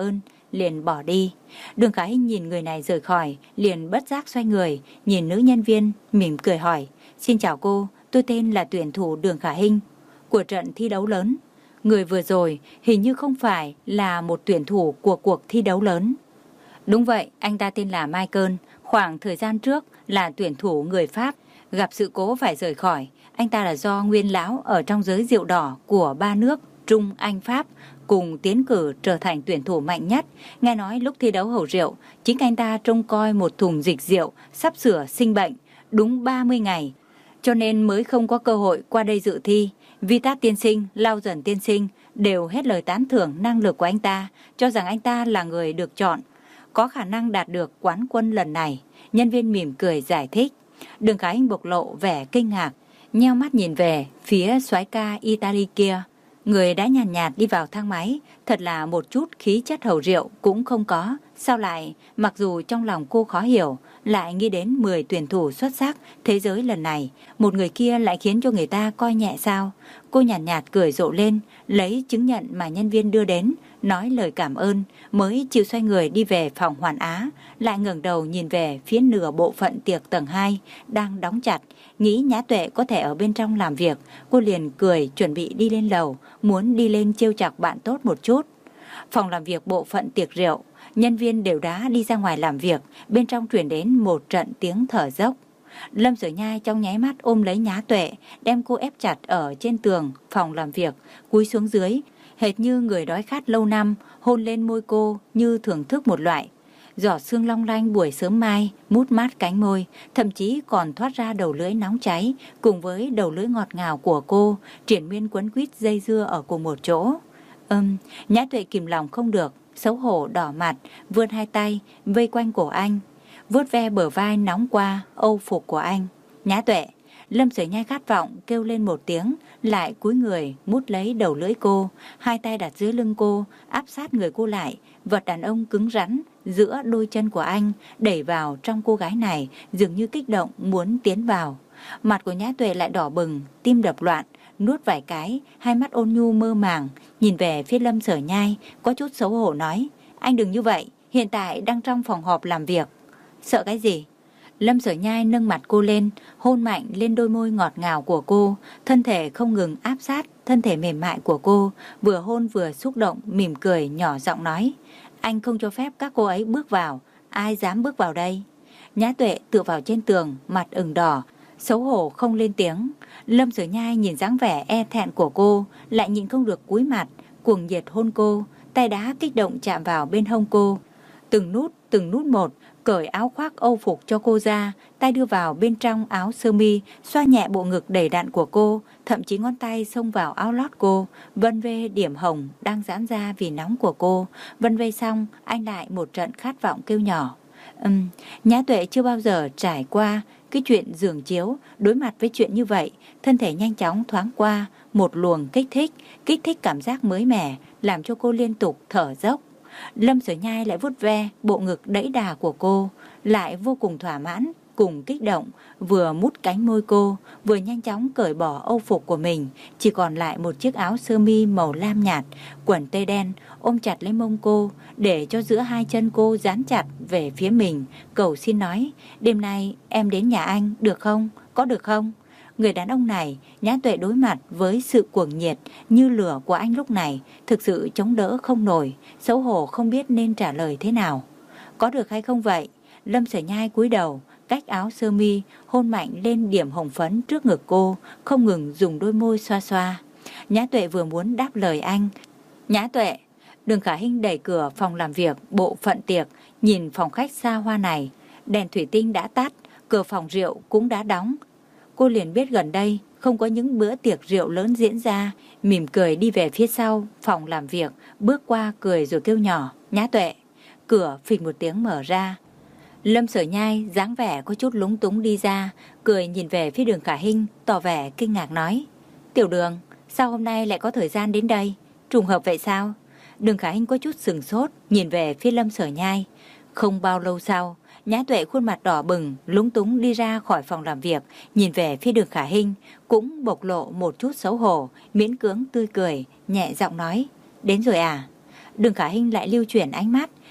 liền bỏ đi. Đường Khả Hinh nhìn người này rời khỏi, liền bất giác xoay người, nhìn nữ nhân viên, mỉm cười hỏi. Xin chào cô, tôi tên là tuyển thủ Đường Khả Hinh của trận thi đấu lớn. Người vừa rồi hình như không phải là một tuyển thủ của cuộc thi đấu lớn. Đúng vậy, anh ta tên là Michael. Khoảng thời gian trước là tuyển thủ người Pháp, gặp sự cố phải rời khỏi. Anh ta là do nguyên lão ở trong giới rượu đỏ của ba nước Trung, Anh, Pháp cùng tiến cử trở thành tuyển thủ mạnh nhất. Nghe nói lúc thi đấu hầu rượu, chính anh ta trông coi một thùng dịch rượu sắp sửa sinh bệnh đúng ba mươi ngày, cho nên mới không có cơ hội qua đây dự thi. Vitat tiên sinh, Lau Dần tiên sinh đều hết lời tán thưởng năng lực của anh ta, cho rằng anh ta là người được chọn, có khả năng đạt được quán quân lần này. Nhân viên mỉm cười giải thích. Đường Khả Hinh bộc lộ vẻ kinh ngạc, nheo mắt nhìn về phía soái ca Italy kia. Người đã nhàn nhạt, nhạt đi vào thang máy, thật là một chút khí chất hầu rượu cũng không có. Sao lại, mặc dù trong lòng cô khó hiểu, lại nghĩ đến mười tuyển thủ xuất sắc thế giới lần này, một người kia lại khiến cho người ta coi nhẹ sao? Cô nhàn nhạt, nhạt cười rộ lên, lấy chứng nhận mà nhân viên đưa đến, nói lời cảm ơn, mới chịu xoay người đi về phòng Hoàn Á, lại ngẩng đầu nhìn về phía nửa bộ phận tiệc tầng hai đang đóng chặt, nghĩ Nhã Tuệ có thể ở bên trong làm việc. Cô liền cười chuẩn bị đi lên lầu, muốn đi lên trêu chọc bạn tốt một chút. Phòng làm việc bộ phận tiệc rượu, nhân viên đều đã đi ra ngoài làm việc, bên trong truyền đến một trận tiếng thở dốc. Lâm Sở Nhai trong nháy mắt ôm lấy Nhã Tuệ, đem cô ép chặt ở trên tường phòng làm việc, cúi xuống dưới, hệt như người đói khát lâu năm, hôn lên môi cô như thưởng thức một loại giọt sương long lanh buổi sớm mai, mút mát cánh môi, thậm chí còn thoát ra đầu lưỡi nóng cháy, cùng với đầu lưỡi ngọt ngào của cô, triển miên quấn quýt dây dưa ở cùng một chỗ. Ừm, Nhã Tuệ kìm lòng không được, xấu hổ đỏ mặt, vươn hai tay vây quanh cổ anh, vuốt ve bờ vai nóng qua âu phục của anh. Nhã Tuệ, Lâm Sở Nhai khát vọng kêu lên một tiếng, lại cúi người mút lấy đầu lưỡi cô, hai tay đặt dưới lưng cô, áp sát người cô lại, vật đàn ông cứng rắn giữa đôi chân của anh đẩy vào trong cô gái này, dường như kích động muốn tiến vào. Mặt của Nhã Tuệ lại đỏ bừng, tim đập loạn, nuốt vài cái, hai mắt ôn nhu mơ màng, nhìn về phía Lâm Sở Nhai, có chút xấu hổ nói, anh đừng như vậy, hiện tại đang trong phòng họp làm việc. Sợ cái gì? Lâm Sở Nhai nâng mặt cô lên, hôn mạnh lên đôi môi ngọt ngào của cô, thân thể không ngừng áp sát thân thể mềm mại của cô, vừa hôn vừa xúc động, mỉm cười nhỏ giọng nói, anh không cho phép các cô ấy bước vào, ai dám bước vào đây? Nhã Tuệ tựa vào trên tường, mặt ửng đỏ, xấu hổ không lên tiếng. Lâm Sở Nhai nhìn dáng vẻ e thẹn của cô, lại nhịn không được cúi mặt, cuồng nhiệt hôn cô, tay đá kích động chạm vào bên hông cô, từng nút từng nút một, cởi áo khoác âu phục cho cô ra, tay đưa vào bên trong áo sơ mi, xoa nhẹ bộ ngực đầy đặn của cô, thậm chí ngón tay xông vào áo lót cô, vân vê điểm hồng đang giãn ra vì nóng của cô. Vân vê xong, anh lại một trận khát vọng kêu nhỏ. Ừm, Nhã Tuệ chưa bao giờ trải qua cái chuyện giường chiếu, đối mặt với chuyện như vậy, thân thể nhanh chóng thoáng qua một luồng kích thích, kích thích cảm giác mới mẻ, làm cho cô liên tục thở dốc. Lâm Sở Nhai lại vuốt ve bộ ngực đẫy đà của cô, lại vô cùng thỏa mãn, cùng kích động, vừa mút cánh môi cô, vừa nhanh chóng cởi bỏ âu phục của mình, chỉ còn lại một chiếc áo sơ mi màu lam nhạt, quần tây đen, ôm chặt lấy mông cô, để cho giữa hai chân cô dán chặt về phía mình, cầu xin nói, đêm nay em đến nhà anh, được không? Có được không? Người đàn ông này, Nhã Tuệ đối mặt với sự cuồng nhiệt như lửa của anh lúc này, thực sự chống đỡ không nổi, xấu hổ không biết nên trả lời thế nào. Có được hay không vậy? Lâm Sở Nhai cúi đầu, cách áo sơ mi, hôn mạnh lên điểm hồng phấn trước ngực cô, không ngừng dùng đôi môi xoa xoa. Nhã Tuệ vừa muốn đáp lời anh. Nhã Tuệ, Đường Khả Hinh đẩy cửa phòng làm việc, bộ phận tiệc, nhìn phòng khách xa hoa này, đèn thủy tinh đã tắt, cửa phòng rượu cũng đã đóng. Cô liền biết gần đây không có những bữa tiệc rượu lớn diễn ra, mỉm cười đi về phía sau phòng làm việc, bước qua cười rồi kêu nhỏ, Nhã Tuệ. Cửa phịch một tiếng mở ra. Lâm Sở Nhai dáng vẻ có chút lúng túng đi ra, cười nhìn về phía Đường Khả Hinh, tỏ vẻ kinh ngạc nói, Tiểu Đường, sao hôm nay lại có thời gian đến đây? Trùng hợp vậy sao? Đường Khả Hinh có chút sừng sốt, nhìn về phía Lâm Sở Nhai. Không bao lâu sau, Nhã Tuệ khuôn mặt đỏ bừng, lúng túng đi ra khỏi phòng làm việc, nhìn về phía Đường Khả Hinh, cũng bộc lộ một chút xấu hổ, miễn cưỡng tươi cười, nhẹ giọng nói, đến rồi à? Đường Khả Hinh lại lưu chuyển ánh mắt,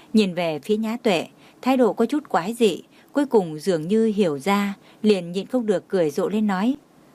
nhìn về phía Nhã Tuệ, thái độ có chút quái dị, cuối cùng dường như hiểu ra, liền nhịn không được cười rộ lên nói.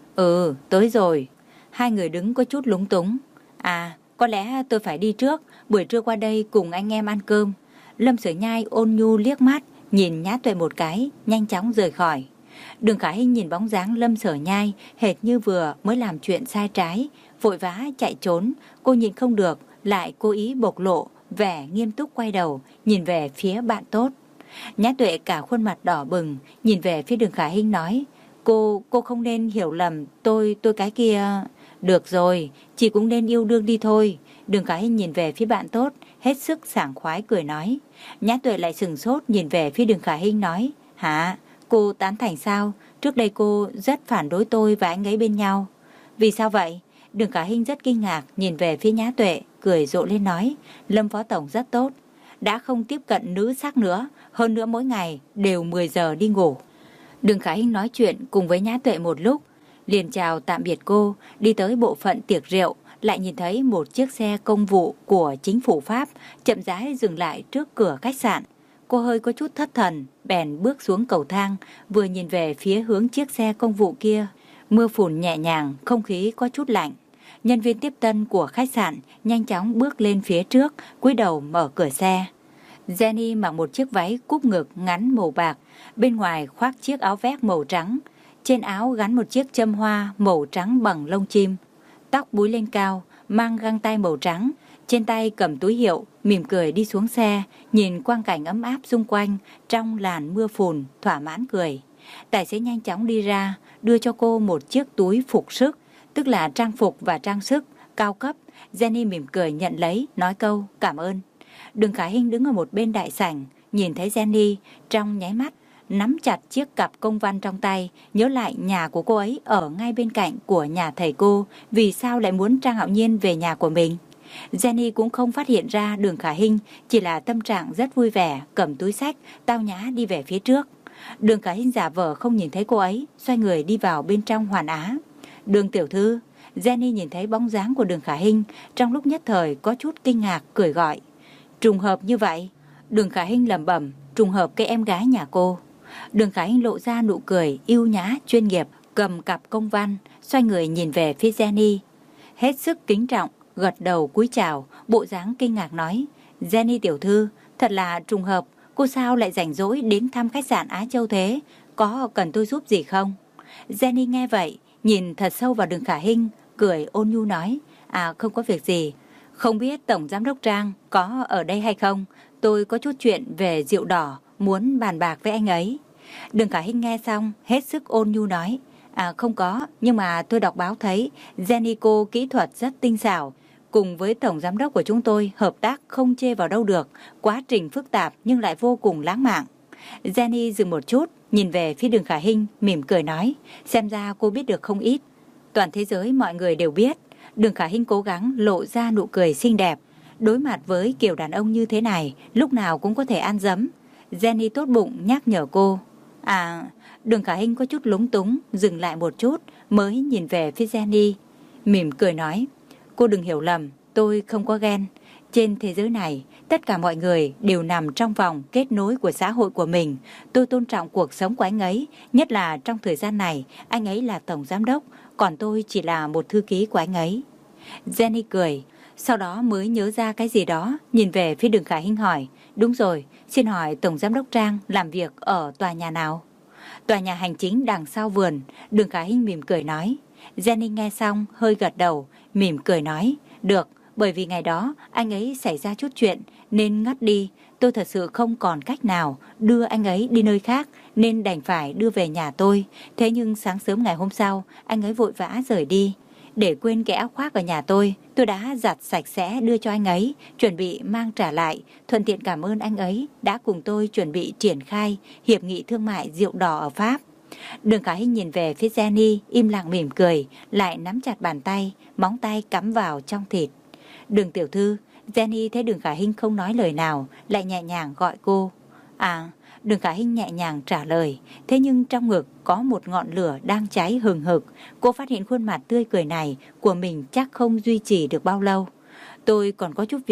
Ừ, tới rồi. Hai người đứng có chút lúng túng. À, có lẽ tôi phải đi trước, buổi trưa qua đây cùng anh em ăn cơm. Lâm Sở Nhai ôn nhu liếc mắt, nhìn Nhã Tuệ một cái, nhanh chóng rời khỏi. Đường Khả Hinh nhìn bóng dáng Lâm Sở Nhai hệt như vừa mới làm chuyện sai trái, vội vã chạy trốn. Cô nhìn không được, lại cố ý bộc lộ vẻ nghiêm túc, quay đầu nhìn về phía bạn tốt. Nhã Tuệ cả khuôn mặt đỏ bừng, nhìn về phía Đường Khả Hinh nói. Cô, cô không nên hiểu lầm, tôi, tôi cái kia. Được rồi, chị cũng nên yêu đương đi thôi. Đường Khả Hinh nhìn về phía bạn tốt, hết sức sảng khoái cười nói. Nhã Tuệ lại sừng sốt nhìn về phía Đường Khả Hinh nói. Hả? Cô tán thành sao? Trước đây cô rất phản đối tôi và anh ấy bên nhau. Vì sao vậy? Đường Khả Hinh rất kinh ngạc nhìn về phía Nhã Tuệ, cười rộ lên nói. Lâm Phó Tổng rất tốt, đã không tiếp cận nữ sắc nữa, hơn nữa mỗi ngày đều mười giờ đi ngủ. Đường Khả Hinh nói chuyện cùng với Nhã Tuệ một lúc, liền chào tạm biệt cô, đi tới bộ phận tiệc rượu, lại nhìn thấy một chiếc xe công vụ của chính phủ Pháp chậm rãi dừng lại trước cửa khách sạn. Cô hơi có chút thất thần, bèn bước xuống cầu thang, vừa nhìn về phía hướng chiếc xe công vụ kia. Mưa phùn nhẹ nhàng, không khí có chút lạnh. Nhân viên tiếp tân của khách sạn nhanh chóng bước lên phía trước, cúi đầu mở cửa xe. Jenny mặc một chiếc váy cúp ngực ngắn màu bạc, bên ngoài khoác chiếc áo vest màu trắng. Trên áo gắn một chiếc châm hoa màu trắng bằng lông chim. Tóc búi lên cao, mang găng tay màu trắng. Trên tay cầm túi hiệu, mỉm cười đi xuống xe, nhìn quang cảnh ấm áp xung quanh, trong làn mưa phùn, thỏa mãn cười. Tài xế nhanh chóng đi ra, đưa cho cô một chiếc túi phục sức, tức là trang phục và trang sức, cao cấp. Jenny mỉm cười nhận lấy, nói câu cảm ơn. Đường Khả Hinh đứng ở một bên đại sảnh, nhìn thấy Jenny, trong nháy mắt, nắm chặt chiếc cặp công văn trong tay, nhớ lại nhà của cô ấy ở ngay bên cạnh của nhà thầy cô, vì sao lại muốn Trang Hạo Nhiên về nhà của mình. Jenny cũng không phát hiện ra Đường Khả Hinh, chỉ là tâm trạng rất vui vẻ, cầm túi xách, tao nhã đi về phía trước. Đường Khả Hinh giả vờ không nhìn thấy cô ấy, xoay người đi vào bên trong Hoàn Á. Đường tiểu thư. Jenny nhìn thấy bóng dáng của Đường Khả Hinh, trong lúc nhất thời có chút kinh ngạc, cười gọi. Trùng hợp như vậy. Đường Khả Hinh lẩm bẩm, trùng hợp cái em gái nhà cô. Đường Khả Hinh lộ ra nụ cười yêu nhã chuyên nghiệp, cầm cặp công văn, xoay người nhìn về phía Jenny, hết sức kính trọng, gật đầu cúi chào, bộ dáng kinh ngạc nói. Jenny tiểu thư, thật là trùng hợp, cô sao lại rảnh rỗi đến thăm khách sạn Á Châu thế, có cần tôi giúp gì không? Jenny nghe vậy, nhìn thật sâu vào Đường Khả Hinh, cười ôn nhu nói. À không có việc gì. Không biết Tổng Giám đốc Trang có ở đây hay không? Tôi có chút chuyện về rượu đỏ, muốn bàn bạc với anh ấy. Đường Khả Hinh nghe xong, hết sức ôn nhu nói. À không có, nhưng mà tôi đọc báo thấy Jenny cô kỹ thuật rất tinh xảo. Cùng với Tổng Giám đốc của chúng tôi hợp tác không chê vào đâu được. Quá trình phức tạp nhưng lại vô cùng lãng mạn. Jenny dừng một chút, nhìn về phía Đường Khả Hinh, mỉm cười nói. Xem ra cô biết được không ít. Toàn thế giới mọi người đều biết. Đường Khả Hinh cố gắng lộ ra nụ cười xinh đẹp. Đối mặt với kiểu đàn ông như thế này, lúc nào cũng có thể ăn dấm. Jenny tốt bụng nhắc nhở cô. À, Đường Khả Hinh có chút lúng túng, dừng lại một chút, mới nhìn về phía Jenny, mỉm cười nói. Cô đừng hiểu lầm, tôi không có ghen. Trên thế giới này, tất cả mọi người đều nằm trong vòng kết nối của xã hội của mình. Tôi tôn trọng cuộc sống của anh ấy, nhất là trong thời gian này, anh ấy là Tổng Giám đốc, còn tôi chỉ là một thư ký của anh ấy. Jenny cười, sau đó mới nhớ ra cái gì đó, nhìn về phía Đường Khả Hinh hỏi. Đúng rồi, xin hỏi Tổng Giám đốc Trang làm việc ở tòa nhà nào? Tòa nhà hành chính đằng sau vườn. Đường Khả Hinh mỉm cười nói. Jenny nghe xong hơi gật đầu, mỉm cười nói. Được, bởi vì ngày đó anh ấy xảy ra chút chuyện nên ngất đi. Tôi thật sự không còn cách nào đưa anh ấy đi nơi khác nên đành phải đưa về nhà tôi. Thế nhưng sáng sớm ngày hôm sau anh ấy vội vã rời đi. Để quên cái áo khoác ở nhà tôi, tôi đã giặt sạch sẽ đưa cho anh ấy, chuẩn bị mang trả lại, thuận tiện cảm ơn anh ấy đã cùng tôi chuẩn bị triển khai hiệp nghị thương mại rượu đỏ ở Pháp. Đường Khả Hinh nhìn về phía Jenny, im lặng mỉm cười, lại nắm chặt bàn tay, móng tay cắm vào trong thịt. Đường tiểu thư. Jenny thấy Đường Khả Hinh không nói lời nào, lại nhẹ nhàng gọi cô. À, Đường Khả Hinh nhẹ nhàng trả lời, thế nhưng trong ngực có một ngọn lửa đang cháy hừng hực. Cô phát hiện khuôn mặt tươi cười này của mình chắc không duy trì được bao lâu. Tôi còn có chút việc,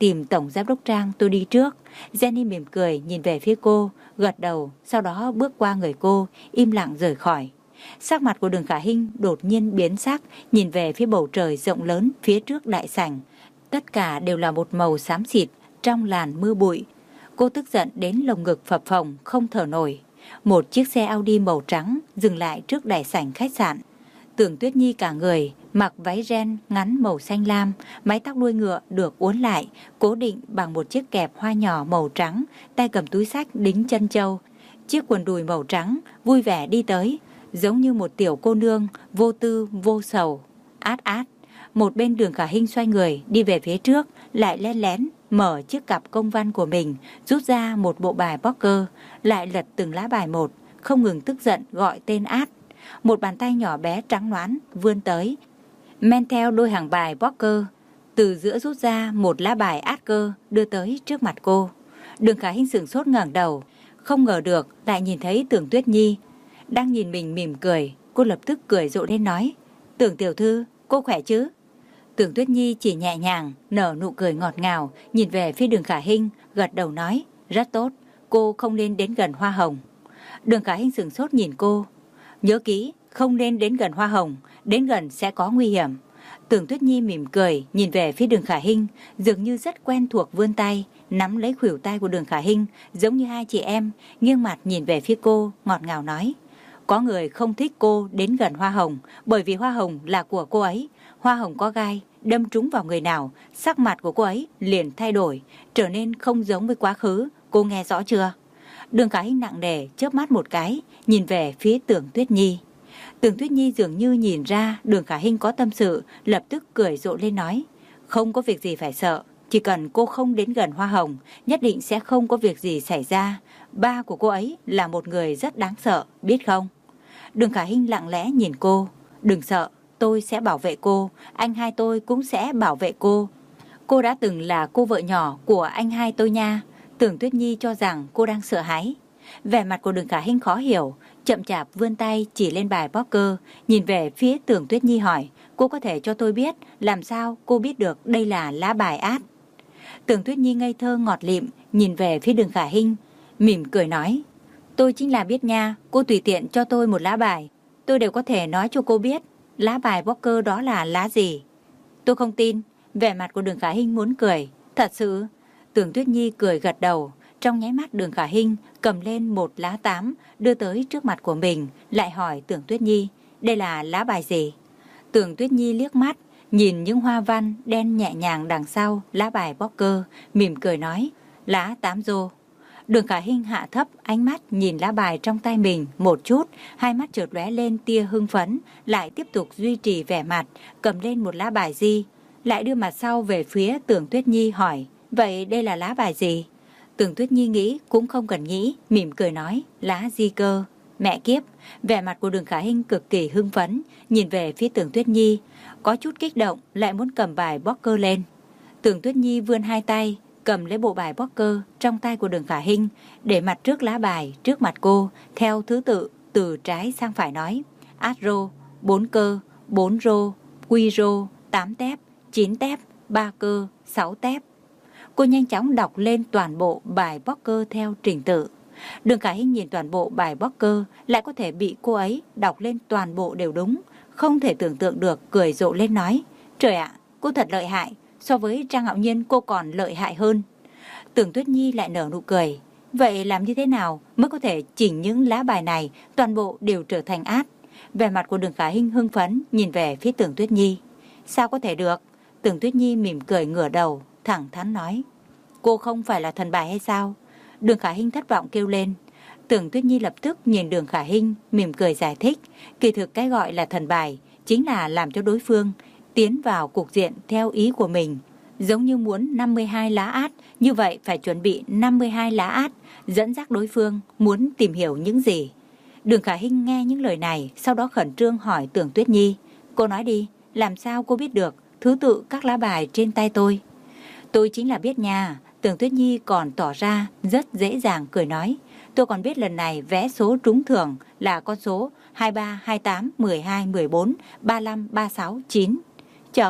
tìm Tổng Giám đốc Trang, tôi đi trước. Jenny mỉm cười nhìn về phía cô, gật đầu, sau đó bước qua người cô, im lặng rời khỏi. Sắc mặt của Đường Khả Hinh đột nhiên biến sắc, nhìn về phía bầu trời rộng lớn phía trước đại sảnh. Tất cả đều là một màu xám xịt trong làn mưa bụi. Cô tức giận đến lồng ngực phập phồng, không thở nổi. Một chiếc xe Audi màu trắng dừng lại trước đại sảnh khách sạn. Tưởng Tuyết Nhi cả người mặc váy ren ngắn màu xanh lam, mái tóc đuôi ngựa được uốn lại, cố định bằng một chiếc kẹp hoa nhỏ màu trắng, tay cầm túi xách đính chân châu. Chiếc quần đùi màu trắng vui vẻ đi tới, giống như một tiểu cô nương vô tư vô sầu. Át át, một bên Đường Khả Hinh xoay người đi về phía trước, lại lén lén mở chiếc cặp công văn của mình, rút ra một bộ bài poker, lại lật từng lá bài một, không ngừng tức giận gọi tên Át. Một bàn tay nhỏ bé trắng nõn vươn tới, men theo đôi hàng bài poker, từ giữa rút ra một lá bài át cơ đưa tới trước mặt cô. Đường Khả Hinh sửng sốt ngẩng đầu, không ngờ được lại nhìn thấy Tưởng Tuyết Nhi đang nhìn mình mỉm cười. Cô lập tức cười rộ lên nói: Tưởng tiểu thư, cô khỏe chứ? Tưởng Tuyết Nhi chỉ nhẹ nhàng nở nụ cười ngọt ngào, nhìn về phía Đường Khả Hinh, gật đầu nói: rất tốt, cô không nên đến gần hoa hồng. Đường Khả Hinh sửng sốt nhìn cô: nhớ kỹ, không nên đến gần hoa hồng, đến gần sẽ có nguy hiểm. Tưởng Tuyết Nhi mỉm cười nhìn về phía Đường Khả Hinh, dường như rất quen thuộc, vươn tay nắm lấy khuỷu tay của Đường Khả Hinh, giống như hai chị em, nghiêng mặt nhìn về phía cô, ngọt ngào nói: có người không thích cô đến gần hoa hồng, bởi vì hoa hồng là của cô ấy. Hoa hồng có gai, đâm trúng vào người nào, sắc mặt của cô ấy liền thay đổi, trở nên không giống với quá khứ. Cô nghe rõ chưa? Đường Khả Hinh nặng nề chớp mắt một cái, nhìn về phía Tưởng Tuyết Nhi. Tưởng Tuyết Nhi dường như nhìn ra Đường Khả Hinh có tâm sự, lập tức cười rộ lên nói: không có việc gì phải sợ, chỉ cần cô không đến gần hoa hồng, nhất định sẽ không có việc gì xảy ra. Ba của cô ấy là một người rất đáng sợ, biết không? Đường Khả Hinh lặng lẽ nhìn cô: đừng sợ, tôi sẽ bảo vệ cô, anh hai tôi cũng sẽ bảo vệ cô. Cô đã từng là cô vợ nhỏ của anh hai tôi nha. Tưởng Tuyết Nhi cho rằng cô đang sợ hãi. Vẻ mặt của Đường Khả Hinh khó hiểu, chậm chạp vươn tay chỉ lên bài poker, nhìn về phía Tưởng Tuyết Nhi hỏi: cô có thể cho tôi biết làm sao cô biết được đây là lá bài át? Tưởng Tuyết Nhi ngây thơ ngọt lịm nhìn về phía Đường Khả Hinh, mỉm cười nói: tôi chính là biết nha, cô tùy tiện cho tôi một lá bài, tôi đều có thể nói cho cô biết lá bài poker đó là lá gì. Tôi không tin. Vẻ mặt của Đường Khả Hinh muốn cười: thật sự? Tưởng Tuyết Nhi cười gật đầu. Trong nháy mắt Đường Khả Hinh cầm lên một lá tám đưa tới trước mặt của mình, lại hỏi Tưởng Tuyết Nhi: đây là lá bài gì? Tưởng Tuyết Nhi liếc mắt nhìn những hoa văn đen nhẹ nhàng đằng sau lá bài poker, mỉm cười nói: lá tám rô. Đường Khả Hinh hạ thấp ánh mắt nhìn lá bài trong tay mình một chút, hai mắt chợt lóe lên tia hưng phấn, lại tiếp tục duy trì vẻ mặt, cầm lên một lá bài di, lại đưa mặt sau về phía Tưởng Tuyết Nhi hỏi: vậy đây là lá bài gì? Tưởng Tuyết Nhi nghĩ cũng không cần nghĩ, mỉm cười nói: lá di cơ. Mẹ kiếp! Vẻ mặt của Đường Khả Hinh cực kỳ hưng phấn, nhìn về phía Tưởng Tuyết Nhi, có chút kích động, lại muốn cầm bài poker lên. Tưởng Tuyết Nhi vươn hai tay cầm lấy bộ bài poker trong tay của Đường Khả Hinh, để mặt trước lá bài trước mặt cô, theo thứ tự từ trái sang phải nói: át rô, bốn cơ, bốn rô, quy rô, tám tép, chín tép, ba cơ, sáu tép. Cô nhanh chóng đọc lên toàn bộ bài poker theo trình tự. Đường Khả Hinh nhìn toàn bộ bài poker, lại có thể bị cô ấy đọc lên toàn bộ đều đúng, không thể tưởng tượng được, cười rộ lên nói: trời ạ, cô thật lợi hại, so với Trang Hạo Nhiên cô còn lợi hại hơn. Tưởng Tuyết Nhi lại nở nụ cười: vậy làm như thế nào mới có thể chỉnh những lá bài này toàn bộ đều trở thành át? Vẻ mặt của Đường Khả Hinh hưng phấn nhìn về phía Tưởng Tuyết Nhi. Sao có thể được? Tưởng Tuyết Nhi mỉm cười ngửa đầu, thẳng thắn nói: cô không phải là thần bài hay sao? Đường Khả Hinh thất vọng kêu lên. Tưởng Tuyết Nhi lập tức nhìn Đường Khả Hinh, mỉm cười giải thích: kỳ thực cái gọi là thần bài chính là làm cho đối phương tiến vào cục diện theo ý của mình. Giống như muốn năm mươi hai lá át, như vậy phải chuẩn bị năm mươi hai lá át, dẫn dắt đối phương muốn tìm hiểu những gì. Đường Khả Hinh nghe những lời này, sau đó khẩn trương hỏi Tưởng Tuyết Nhi: cô nói đi, làm sao cô biết được thứ tự các lá bài trên tay tôi? Tôi chính là biết nha. Tưởng Tuyết Nhi còn tỏ ra rất dễ dàng cười nói: tôi còn biết lần này vé số trúng thưởng là con số hai ba, hai tám, mười hai, mười bốn, ba lăm, ba sáu, chín. Chợt,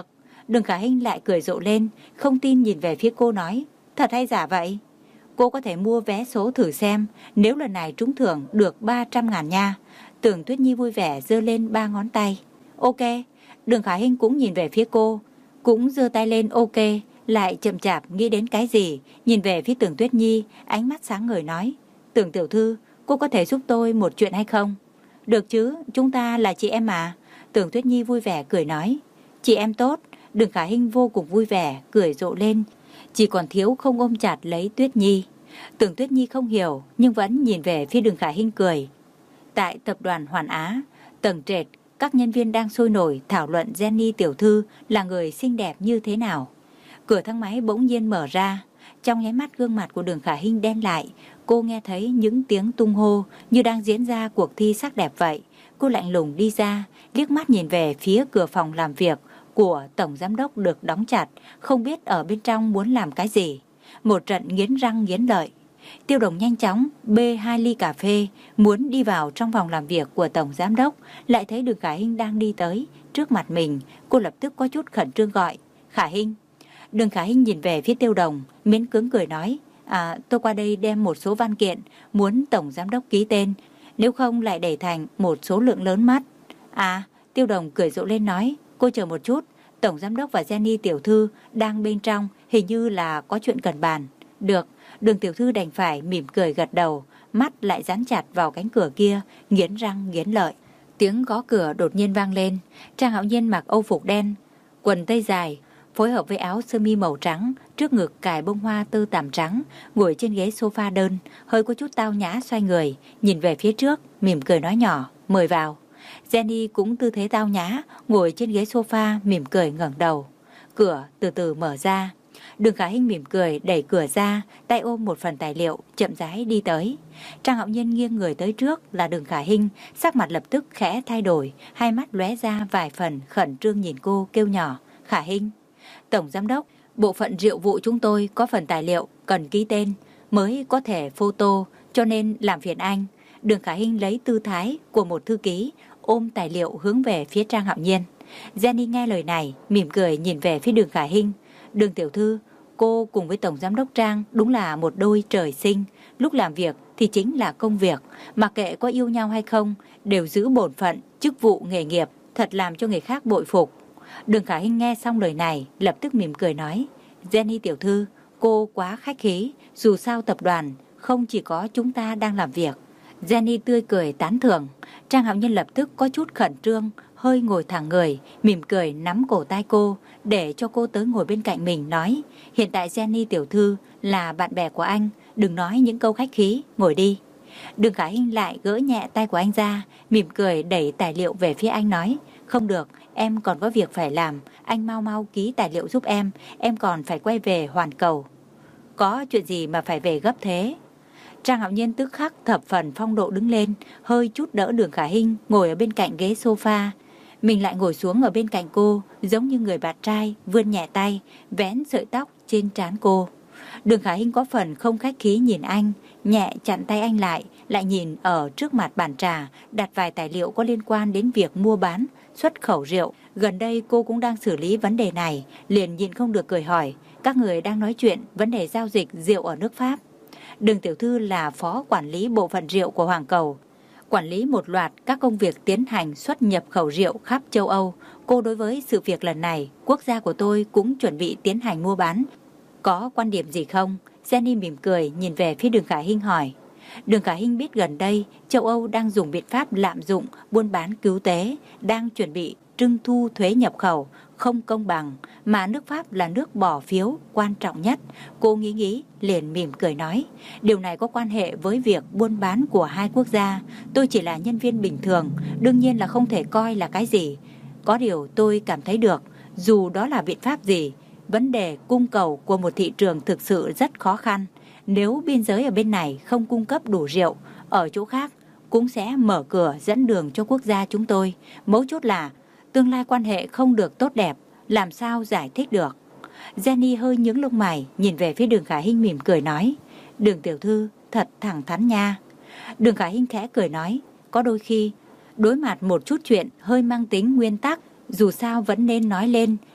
Đường Khả Hinh lại cười rộ lên, không tin nhìn về phía cô nói, thật hay giả vậy? Cô có thể mua vé số thử xem, nếu lần này trúng thưởng được ba trăm ngàn nha. Tưởng Tuyết Nhi vui vẻ giơ lên ba ngón tay. Ok. Đường Khả Hinh cũng nhìn về phía cô, cũng giơ tay lên ok, lại chậm chạp nghĩ đến cái gì, nhìn về phía Tưởng Tuyết Nhi, ánh mắt sáng ngời nói, Tưởng tiểu thư, cô có thể giúp tôi một chuyện hay không? Được chứ, chúng ta là chị em mà. Tưởng Tuyết Nhi vui vẻ cười nói, chị em tốt. Đường Khả Hinh vô cùng vui vẻ, cười rộ lên, chỉ còn thiếu không ôm chặt lấy Tuyết Nhi. Tưởng Tuyết Nhi không hiểu, nhưng vẫn nhìn về phía Đường Khả Hinh cười. Tại tập đoàn Hoàn Á, tầng trệt, các nhân viên đang sôi nổi thảo luận Jenny tiểu thư là người xinh đẹp như thế nào. Cửa thang máy bỗng nhiên mở ra, trong nháy mắt gương mặt của Đường Khả Hinh đen lại. Cô nghe thấy những tiếng tung hô như đang diễn ra cuộc thi sắc đẹp vậy. Cô lạnh lùng đi ra, liếc mắt nhìn về phía cửa phòng làm việc của tổng giám đốc được đóng chặt, không biết ở bên trong muốn làm cái gì. Một trận nghiến răng nghiến lợi. Tiêu Đồng nhanh chóng bê hai ly cà phê, muốn đi vào trong phòng làm việc của tổng giám đốc, lại thấy Đường Khả Hinh đang đi tới trước mặt mình. Cô lập tức có chút khẩn trương gọi, Khả Hinh. Đường Khả Hinh nhìn về phía Tiêu Đồng, miễn cưỡng cười nói, à, tôi qua đây đem một số văn kiện, muốn tổng giám đốc ký tên, nếu không lại đẩy thành một số lượng lớn mất. À, Tiêu Đồng cười rộ lên nói, cô chờ một chút, tổng giám đốc và Jenny tiểu thư đang bên trong, hình như là có chuyện cần bàn. Được. Đường tiểu thư đành phải mỉm cười gật đầu, mắt lại dán chặt vào cánh cửa kia, nghiến răng nghiến lợi. Tiếng gõ cửa đột nhiên vang lên. Trang Hạo Nhiên mặc âu phục đen, quần tây dài, phối hợp với áo sơ mi màu trắng, trước ngực cài bông hoa tơ tằm trắng, ngồi trên ghế sofa đơn, hơi có chút tao nhã xoay người, nhìn về phía trước, mỉm cười nói nhỏ, mời vào. Jenny cũng tư thế tao nhã, ngồi trên ghế sofa, mỉm cười ngẩng đầu. Cửa từ từ mở ra. Đường Khả Hinh mỉm cười đẩy cửa ra, tay ôm một phần tài liệu, chậm rãi đi tới. Trang Hạo Nhiên nghiêng người tới trước là Đường Khả Hinh, sắc mặt lập tức khẽ thay đổi, hai mắt lóe ra vài phần khẩn trương nhìn cô, kêu nhỏ, Khả Hinh. Tổng giám đốc, bộ phận rượu vụ chúng tôi có phần tài liệu cần ký tên, mới có thể photo, cho nên làm phiền anh. Đường Khả Hinh lấy tư thái của một thư ký, ôm tài liệu hướng về phía Trang Hạo Nhiên. Jenny nghe lời này, mỉm cười nhìn về phía Đường Khả Hinh. Đường tiểu thư, cô cùng với tổng giám đốc Trang đúng là một đôi trời sinh, lúc làm việc thì chính là công việc, mặc kệ có yêu nhau hay không, đều giữ bổn phận, chức vụ nghề nghiệp, thật làm cho người khác bội phục. Đường Khả Hinh nghe xong lời này, lập tức mỉm cười nói, Jenny tiểu thư, cô quá khách khí, dù sao tập đoàn không chỉ có chúng ta đang làm việc. Jenny tươi cười tán thưởng. Trang Hạo Nhiên lập tức có chút khẩn trương, hơi ngồi thẳng người, mỉm cười nắm cổ tay cô, để cho cô tới ngồi bên cạnh mình, nói, hiện tại Jenny tiểu thư là bạn bè của anh, đừng nói những câu khách khí, ngồi đi. Đường Khả Hinh lại gỡ nhẹ tay của anh ra, mỉm cười đẩy tài liệu về phía anh nói, không được, em còn có việc phải làm, anh mau mau ký tài liệu giúp em, em còn phải quay về Hoàn Cầu. Có chuyện gì mà phải về gấp thế? Trang Hạo Nhiên tức khắc thập phần phong độ đứng lên, hơi chút đỡ Đường Khả Hinh ngồi ở bên cạnh ghế sofa. Mình lại ngồi xuống ở bên cạnh cô, giống như người bạn trai, vươn nhẹ tay, vén sợi tóc trên trán cô. Đường Khả Hinh có phần không khách khí nhìn anh, nhẹ chặn tay anh lại, lại nhìn ở trước mặt bàn trà, đặt vài tài liệu có liên quan đến việc mua bán, xuất khẩu rượu. Gần đây cô cũng đang xử lý vấn đề này, liền nhịn không được cười hỏi, các người đang nói chuyện vấn đề giao dịch rượu ở nước Pháp. Đường tiểu thư là phó quản lý bộ phận rượu của Hoàng Cầu, quản lý một loạt các công việc tiến hành xuất nhập khẩu rượu khắp châu Âu. Cô đối với sự việc lần này, quốc gia của tôi cũng chuẩn bị tiến hành mua bán. Có quan điểm gì không? Jenny mỉm cười nhìn về phía Đường Khả Hinh hỏi. Đường Khả Hinh biết gần đây châu Âu đang dùng biện pháp lạm dụng buôn bán cứu tế, đang chuẩn bị trưng thu thuế nhập khẩu không công bằng, mà nước Pháp là nước bỏ phiếu quan trọng nhất. Cô nghĩ nghĩ liền mỉm cười nói, điều này có quan hệ với việc buôn bán của hai quốc gia. Tôi chỉ là nhân viên bình thường, đương nhiên là không thể coi là cái gì. Có điều tôi cảm thấy được, dù đó là biện pháp gì, vấn đề cung cầu của một thị trường thực sự rất khó khăn. Nếu biên giới ở bên này không cung cấp đủ rượu, ở chỗ khác cũng sẽ mở cửa dẫn đường cho quốc gia chúng tôi. Mấu chốt là tương lai quan hệ không được tốt đẹp, làm sao giải thích được. Jenny hơi nhướng lông mày, nhìn về phía Đường Khả Hinh mỉm cười nói, Đường tiểu thư thật thẳng thắn nha. Đường Khả Hinh khẽ cười nói, có đôi khi đối mặt một chút chuyện hơi mang tính nguyên tắc, dù sao vẫn nên nói lên,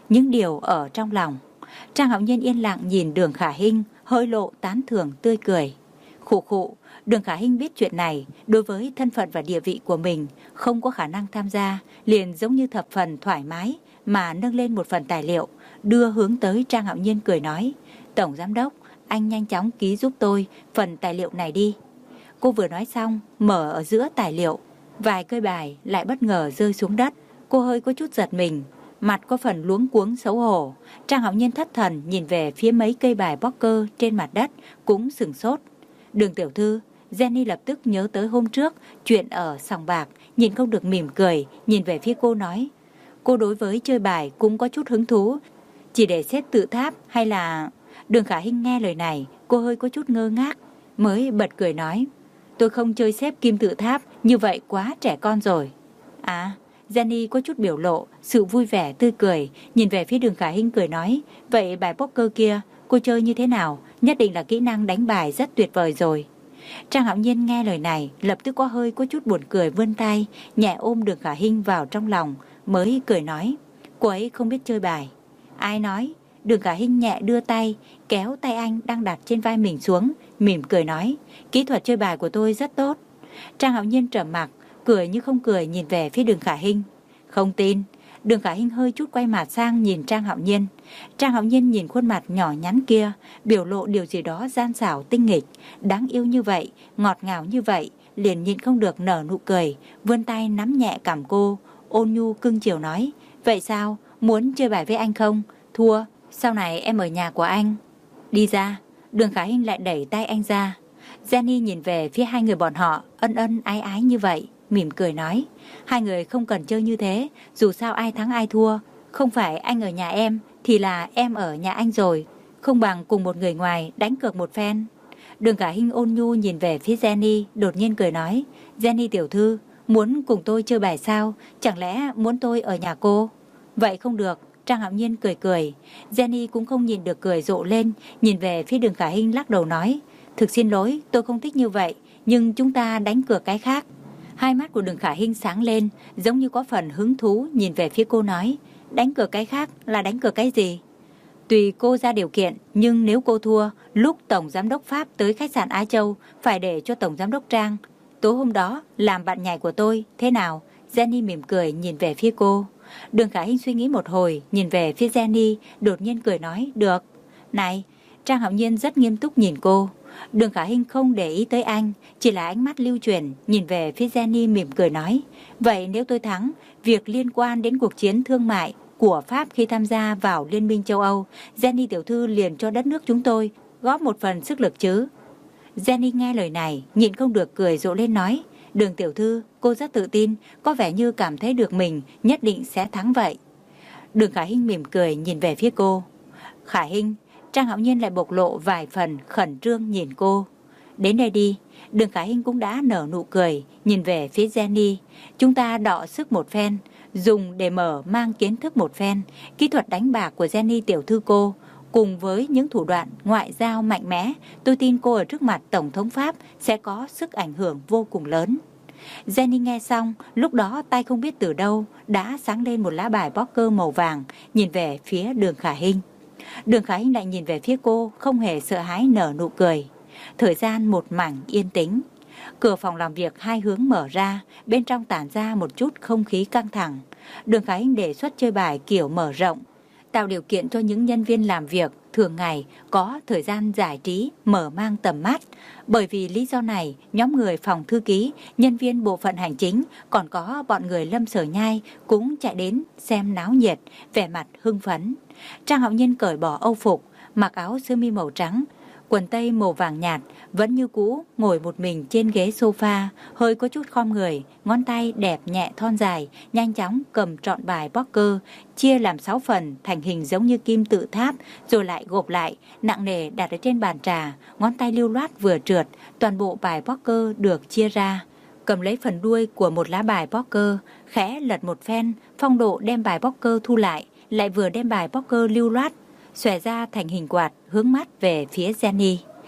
những điều ở trong lòng. Trang Hạo Nhiên yên lặng nhìn Đường Khả Hinh, hơi lộ tán thưởng tươi cười. Khụ khụ, Đường Khả Hinh biết chuyện này, đối với thân phận và địa vị của mình không có khả năng tham gia, liền giống như thập phần thoải mái mà nâng lên một phần tài liệu, đưa hướng tới Trang Hạo Nhiên cười nói: Tổng Giám Đốc, anh nhanh chóng ký giúp tôi phần tài liệu này đi. Cô vừa nói xong, mở ở giữa tài liệu, vài cây bài lại bất ngờ rơi xuống đất. Cô hơi có chút giật mình, mặt có phần luống cuống xấu hổ. Trang Hạo Nhiên thất thần nhìn về phía mấy cây bài poker trên mặt đất, cũng sửng sốt. Đường tiểu thư, Jenny lập tức nhớ tới hôm trước chuyện ở sòng bạc, nhìn không được mỉm cười, nhìn về phía cô nói: Cô đối với chơi bài cũng có chút hứng thú, chỉ để xếp tự tháp hay là... Đường Khả Hinh nghe lời này, cô hơi có chút ngơ ngác, mới bật cười nói: Tôi không chơi xếp kim tự tháp, như vậy quá trẻ con rồi. À, Jenny có chút biểu lộ sự vui vẻ tươi cười, nhìn về phía Đường Khả Hinh cười nói: Vậy bài poker kia cô chơi như thế nào? Nhất định là kỹ năng đánh bài rất tuyệt vời rồi. Trang Hạo Nhiên nghe lời này, lập tức có hơi có chút buồn cười, vươn tay nhẹ ôm Đường Khả Hinh vào trong lòng, mới cười nói: Cô ấy không biết chơi bài. Ai nói? Đường Khả Hinh nhẹ đưa tay kéo tay anh đang đặt trên vai mình xuống, mỉm cười nói: Kỹ thuật chơi bài của tôi rất tốt. Trang Hạo Nhiên trầm mặc, cười như không cười nhìn về phía Đường Khả Hinh. Không tin. Đường Khả Hinh hơi chút quay mặt sang nhìn Trang Hạo Nhiên. Trang Hạo Nhiên nhìn khuôn mặt nhỏ nhắn kia, biểu lộ điều gì đó gian xảo tinh nghịch, đáng yêu như vậy, ngọt ngào như vậy, liền nhịn không được nở nụ cười, vươn tay nắm nhẹ cằm cô, ôn nhu cưng chiều nói: Vậy sao, muốn chơi bài với anh không? Thua, sau này em ở nhà của anh. Đi ra. Đường Khả Hinh lại đẩy tay anh ra. Jenny nhìn về phía hai người bọn họ, ân ân ái ái như vậy, mỉm cười nói: Hai người không cần chơi như thế, dù sao ai thắng ai thua, không phải anh ở nhà em thì là em ở nhà anh rồi, không bằng cùng một người ngoài đánh cược một phen. Đường Khả Hinh ôn nhu nhìn về phía Jenny, đột nhiên cười nói: Jenny tiểu thư, muốn cùng tôi chơi bài sao? Chẳng lẽ muốn tôi ở nhà cô? Vậy không được. Trang Hạo Nhiên cười cười. Jenny cũng không nhìn được cười rộ lên, nhìn về phía Đường Khả Hinh lắc đầu nói: Thực xin lỗi, tôi không thích như vậy, nhưng chúng ta đánh cược cái khác. Hai mắt của Đường Khả Hinh sáng lên, giống như có phần hứng thú, nhìn về phía cô nói: Đánh cược cái khác là đánh cược cái gì? Tùy cô ra điều kiện, nhưng nếu cô thua, lúc Tổng Giám đốc Pháp tới khách sạn Á Châu, phải để cho Tổng Giám đốc Trang tối hôm đó làm bạn nhảy của tôi, thế nào? Jenny mỉm cười nhìn về phía cô. Đường Khả Hinh suy nghĩ một hồi, nhìn về phía Jenny, đột nhiên cười nói: Được. Này, Trang Hạo Nhiên rất nghiêm túc nhìn cô. Đường Khả Hinh không để ý tới anh, chỉ là ánh mắt lưu chuyển, nhìn về phía Jenny mỉm cười nói: Vậy nếu tôi thắng, việc liên quan đến cuộc chiến thương mại của Pháp khi tham gia vào Liên minh châu Âu, Jenny tiểu thư liền cho đất nước chúng tôi góp một phần sức lực chứ? Jenny nghe lời này, nhịn không được cười rộ lên nói: Đường tiểu thư, cô rất tự tin, có vẻ như cảm thấy được mình nhất định sẽ thắng vậy. Đường Khả Hinh mỉm cười nhìn về phía cô. Khả Hinh. Trang Hạo Nhiên lại bộc lộ vài phần khẩn trương nhìn cô. Đến đây đi. Đường Khả Hinh cũng đã nở nụ cười, nhìn về phía Jenny. Chúng ta đọ sức một phen, dùng để mở mang kiến thức một phen. Kỹ thuật đánh bạc của Jenny tiểu thư cô, cùng với những thủ đoạn ngoại giao mạnh mẽ, tôi tin cô ở trước mặt Tổng thống Pháp sẽ có sức ảnh hưởng vô cùng lớn. Jenny nghe xong, lúc đó tay không biết từ đâu đã sáng lên một lá bài poker màu vàng, nhìn về phía Đường Khả Hinh. Đường Khả Hinh lại nhìn về phía cô, không hề sợ hãi nở nụ cười. Thời gian một mảnh yên tĩnh. Cửa phòng làm việc hai hướng mở ra, bên trong tản ra một chút không khí căng thẳng. Đường Khả Hinh đề xuất chơi bài kiểu mở rộng, tạo điều kiện cho những nhân viên làm việc thường ngày có thời gian giải trí, mở mang tầm mắt. Bởi vì lý do này, nhóm người phòng thư ký, nhân viên bộ phận hành chính, còn có bọn người Lâm Sở Nhai cũng chạy đến xem náo nhiệt, vẻ mặt hưng phấn. Trang Hạo Nhiên cởi bỏ âu phục, mặc áo sơ mi màu trắng, quần tây màu vàng nhạt, vẫn như cũ ngồi một mình trên ghế sofa, hơi có chút khom người, ngón tay đẹp nhẹ thon dài, nhanh chóng cầm trọn bài poker, chia làm sáu phần thành hình giống như kim tự tháp, rồi lại gộp lại, nặng nề đặt ở trên bàn trà, ngón tay lưu loát vừa trượt, toàn bộ bài poker được chia ra. Cầm lấy phần đuôi của một lá bài poker, khẽ lật một phen, phong độ đem bài poker thu lại, lại vừa đem bài poker lưu loát xòe ra thành hình quạt, hướng mắt về phía Jenny.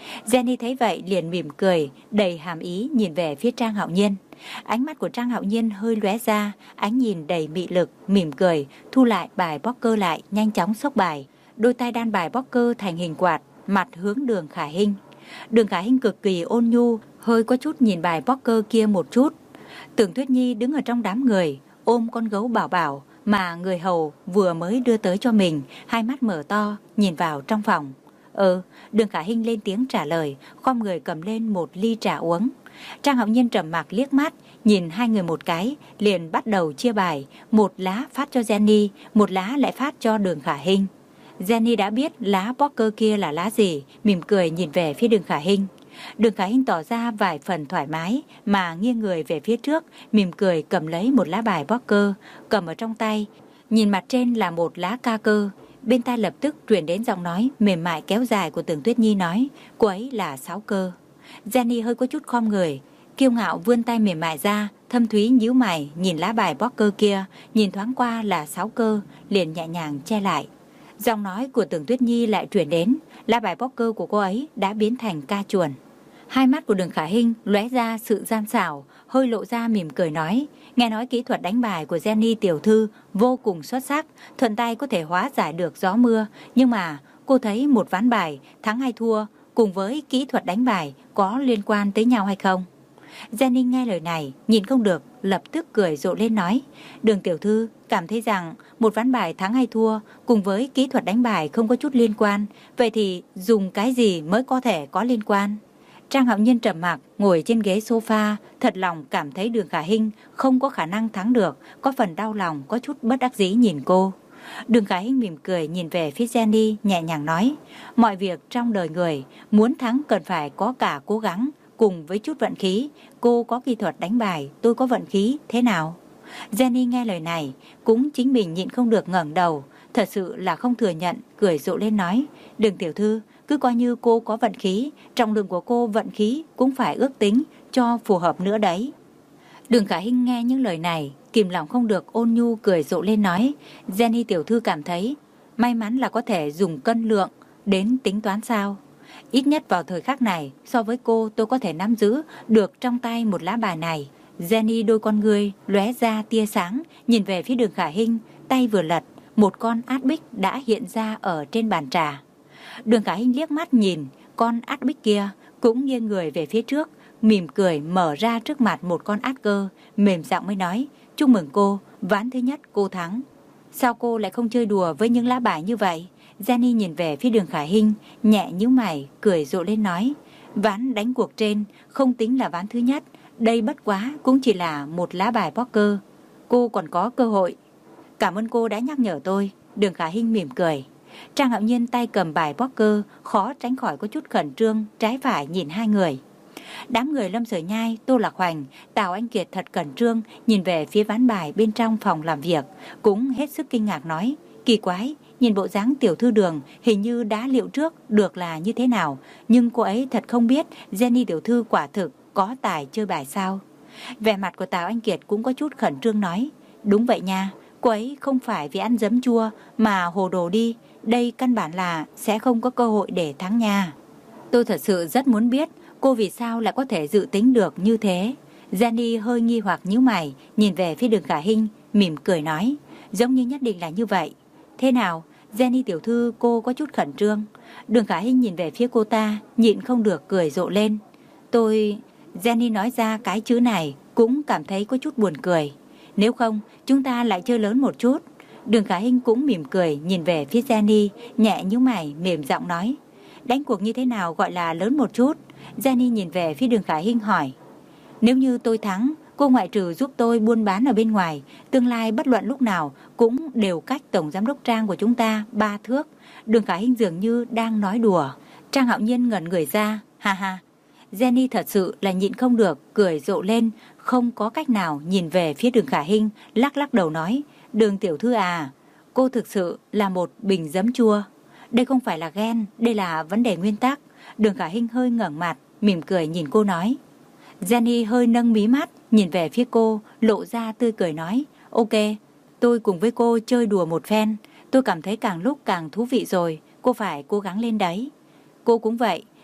Jenny thấy vậy liền mỉm cười, đầy hàm ý nhìn về phía Trang Hạo Nhiên. Ánh mắt của Trang Hạo Nhiên hơi lóe ra, ánh nhìn đầy mị lực, mỉm cười, thu lại bài poker lại, nhanh chóng xốc bài. Đôi tay đan bài poker thành hình quạt, mặt hướng Đường Khả Hinh. Đường Khả Hinh cực kỳ ôn nhu, hơi có chút nhìn bài poker kia một chút. Tưởng Tuyết Nhi đứng ở trong đám người, ôm con gấu Bảo Bảo mà người hầu vừa mới đưa tới cho mình, hai mắt mở to, nhìn vào trong phòng. Ừ, Đường Khả Hinh lên tiếng trả lời, khom người cầm lên một ly trà uống. Trang Hạo Nhiên trầm mặc liếc mắt, nhìn hai người một cái, liền bắt đầu chia bài, một lá phát cho Jenny, một lá lại phát cho Đường Khả Hinh. Jenny đã biết lá poker kia là lá gì, mỉm cười nhìn về phía Đường Khả Hinh. Đường Khả Hinh tỏ ra vài phần thoải mái mà nghiêng người về phía trước, mỉm cười cầm lấy một lá bài poker, cầm ở trong tay, nhìn mặt trên là một lá ca cơ. Bên tai lập tức truyền đến giọng nói mềm mại kéo dài của Tưởng Tuyết Nhi nói, cô ấy là sáu cơ. Jenny hơi có chút khom người, kiêu ngạo vươn tay mềm mại ra, thâm thúy nhíu mày nhìn lá bài poker kia, nhìn thoáng qua là sáu cơ, liền nhẹ nhàng che lại. Giọng nói của Tưởng Tuyết Nhi lại truyền đến, lá bài poker của cô ấy đã biến thành ca chuồn. Hai mắt của Đường Khả Hinh lóe ra sự gian xảo, hơi lộ ra mỉm cười nói, nghe nói kỹ thuật đánh bài của Jenny tiểu thư vô cùng xuất sắc, thuận tay có thể hóa giải được gió mưa, nhưng mà cô thấy một ván bài thắng hay thua cùng với kỹ thuật đánh bài có liên quan tới nhau hay không? Jenny nghe lời này, nhìn không được, lập tức cười rộ lên nói, Đường tiểu thư cảm thấy rằng một ván bài thắng hay thua cùng với kỹ thuật đánh bài không có chút liên quan, vậy thì dùng cái gì mới có thể có liên quan? Trang Hạo Nhiên trầm mặc ngồi trên ghế sofa, thật lòng cảm thấy Đường Khả Hinh không có khả năng thắng được, có phần đau lòng, có chút bất đắc dĩ nhìn cô. Đường Khả Hinh mỉm cười nhìn về phía Jenny, nhẹ nhàng nói, mọi việc trong đời người, muốn thắng cần phải có cả cố gắng, cùng với chút vận khí. Cô có kỹ thuật đánh bài, tôi có vận khí, thế nào? Jenny nghe lời này, cũng chính mình nhịn không được ngẩng đầu, thật sự là không thừa nhận, cười rộ lên nói, Đường tiểu thư, cứ coi như cô có vận khí, trọng lượng của cô vận khí cũng phải ước tính cho phù hợp nữa đấy. Đường Khả Hinh nghe những lời này, kìm lòng không được ôn nhu cười rộ lên nói, Jenny tiểu thư cảm thấy may mắn là có thể dùng cân lượng đến tính toán sao? Ít nhất vào thời khắc này, so với cô tôi có thể nắm giữ được trong tay một lá bài này. Jenny đôi con ngươi lóe ra tia sáng, nhìn về phía Đường Khả Hinh, tay vừa lật, một con át bích đã hiện ra ở trên bàn trà. Đường Khả Hinh liếc mắt nhìn con át bích kia, cũng nghiêng người về phía trước, mỉm cười mở ra trước mặt một con át cơ, mềm giọng mới nói, chúc mừng cô, ván thứ nhất cô thắng. Sao cô lại không chơi đùa với những lá bài như vậy? Jenny nhìn về phía Đường Khả Hinh, nhẹ nhíu mày, cười rộ lên nói, ván đánh cuộc trên không tính là ván thứ nhất, đây bất quá cũng chỉ là một lá bài poker, cô còn có cơ hội. Cảm ơn cô đã nhắc nhở tôi. Đường Khả Hinh mỉm cười. Trang Hạo Nhiên tay cầm bài poker, khó tránh khỏi có chút khẩn trương, trái phải nhìn hai người. Đám người Lâm Sở Nhai, Tô Lạc Hoành, Tào Anh Kiệt thật cẩn trương nhìn về phía ván bài bên trong phòng làm việc, cũng hết sức kinh ngạc nói, kỳ quái, nhìn bộ dáng tiểu thư Đường hình như đã liệu trước được là như thế nào, nhưng cô ấy thật không biết Jenny tiểu thư quả thực có tài chơi bài sao. Vẻ mặt của Tào Anh Kiệt cũng có chút khẩn trương nói, đúng vậy nha, cô ấy không phải vì ăn giấm chua mà hồ đồ đi, đây căn bản là sẽ không có cơ hội để thắng nha. Tôi thật sự rất muốn biết cô vì sao lại có thể dự tính được như thế. Jenny hơi nghi hoặc nhíu mày, nhìn về phía Đường Khả Hinh, mỉm cười nói, giống như nhất định là như vậy. Thế nào, Jenny tiểu thư cô có chút khẩn trương. Đường Khả Hinh nhìn về phía cô ta, nhịn không được cười rộ lên. Tôi... Jenny nói ra cái chữ này cũng cảm thấy có chút buồn cười. Nếu không, chúng ta lại chơi lớn một chút. Đường Khả Hinh cũng mỉm cười nhìn về phía Jenny, nhẹ nhíu mày, mềm giọng nói, đánh cuộc như thế nào gọi là lớn một chút? Jenny nhìn về phía Đường Khả Hinh hỏi, nếu như tôi thắng, cô ngoại trừ giúp tôi buôn bán ở bên ngoài, tương lai bất luận lúc nào cũng đều cách tổng giám đốc Trang của chúng ta ba thước. Đường Khả Hinh dường như đang nói đùa. Trang Hạo Nhiên ngẩn người ra, ha ha. Jenny thật sự là nhịn không được, cười rộ lên, không có cách nào nhìn về phía Đường Khả Hinh, lắc lắc đầu nói, Đường tiểu thư à, cô thực sự là một bình giấm chua. Đây không phải là ghen, đây là vấn đề nguyên tắc. Đường Khả Hinh hơi ngẩng mặt, mỉm cười nhìn cô nói. Jenny hơi nâng mí mắt, nhìn về phía cô, lộ ra tươi cười nói, ok, tôi cùng với cô chơi đùa một phen, tôi cảm thấy càng lúc càng thú vị rồi, cô phải cố gắng lên đấy. Cô cũng vậy,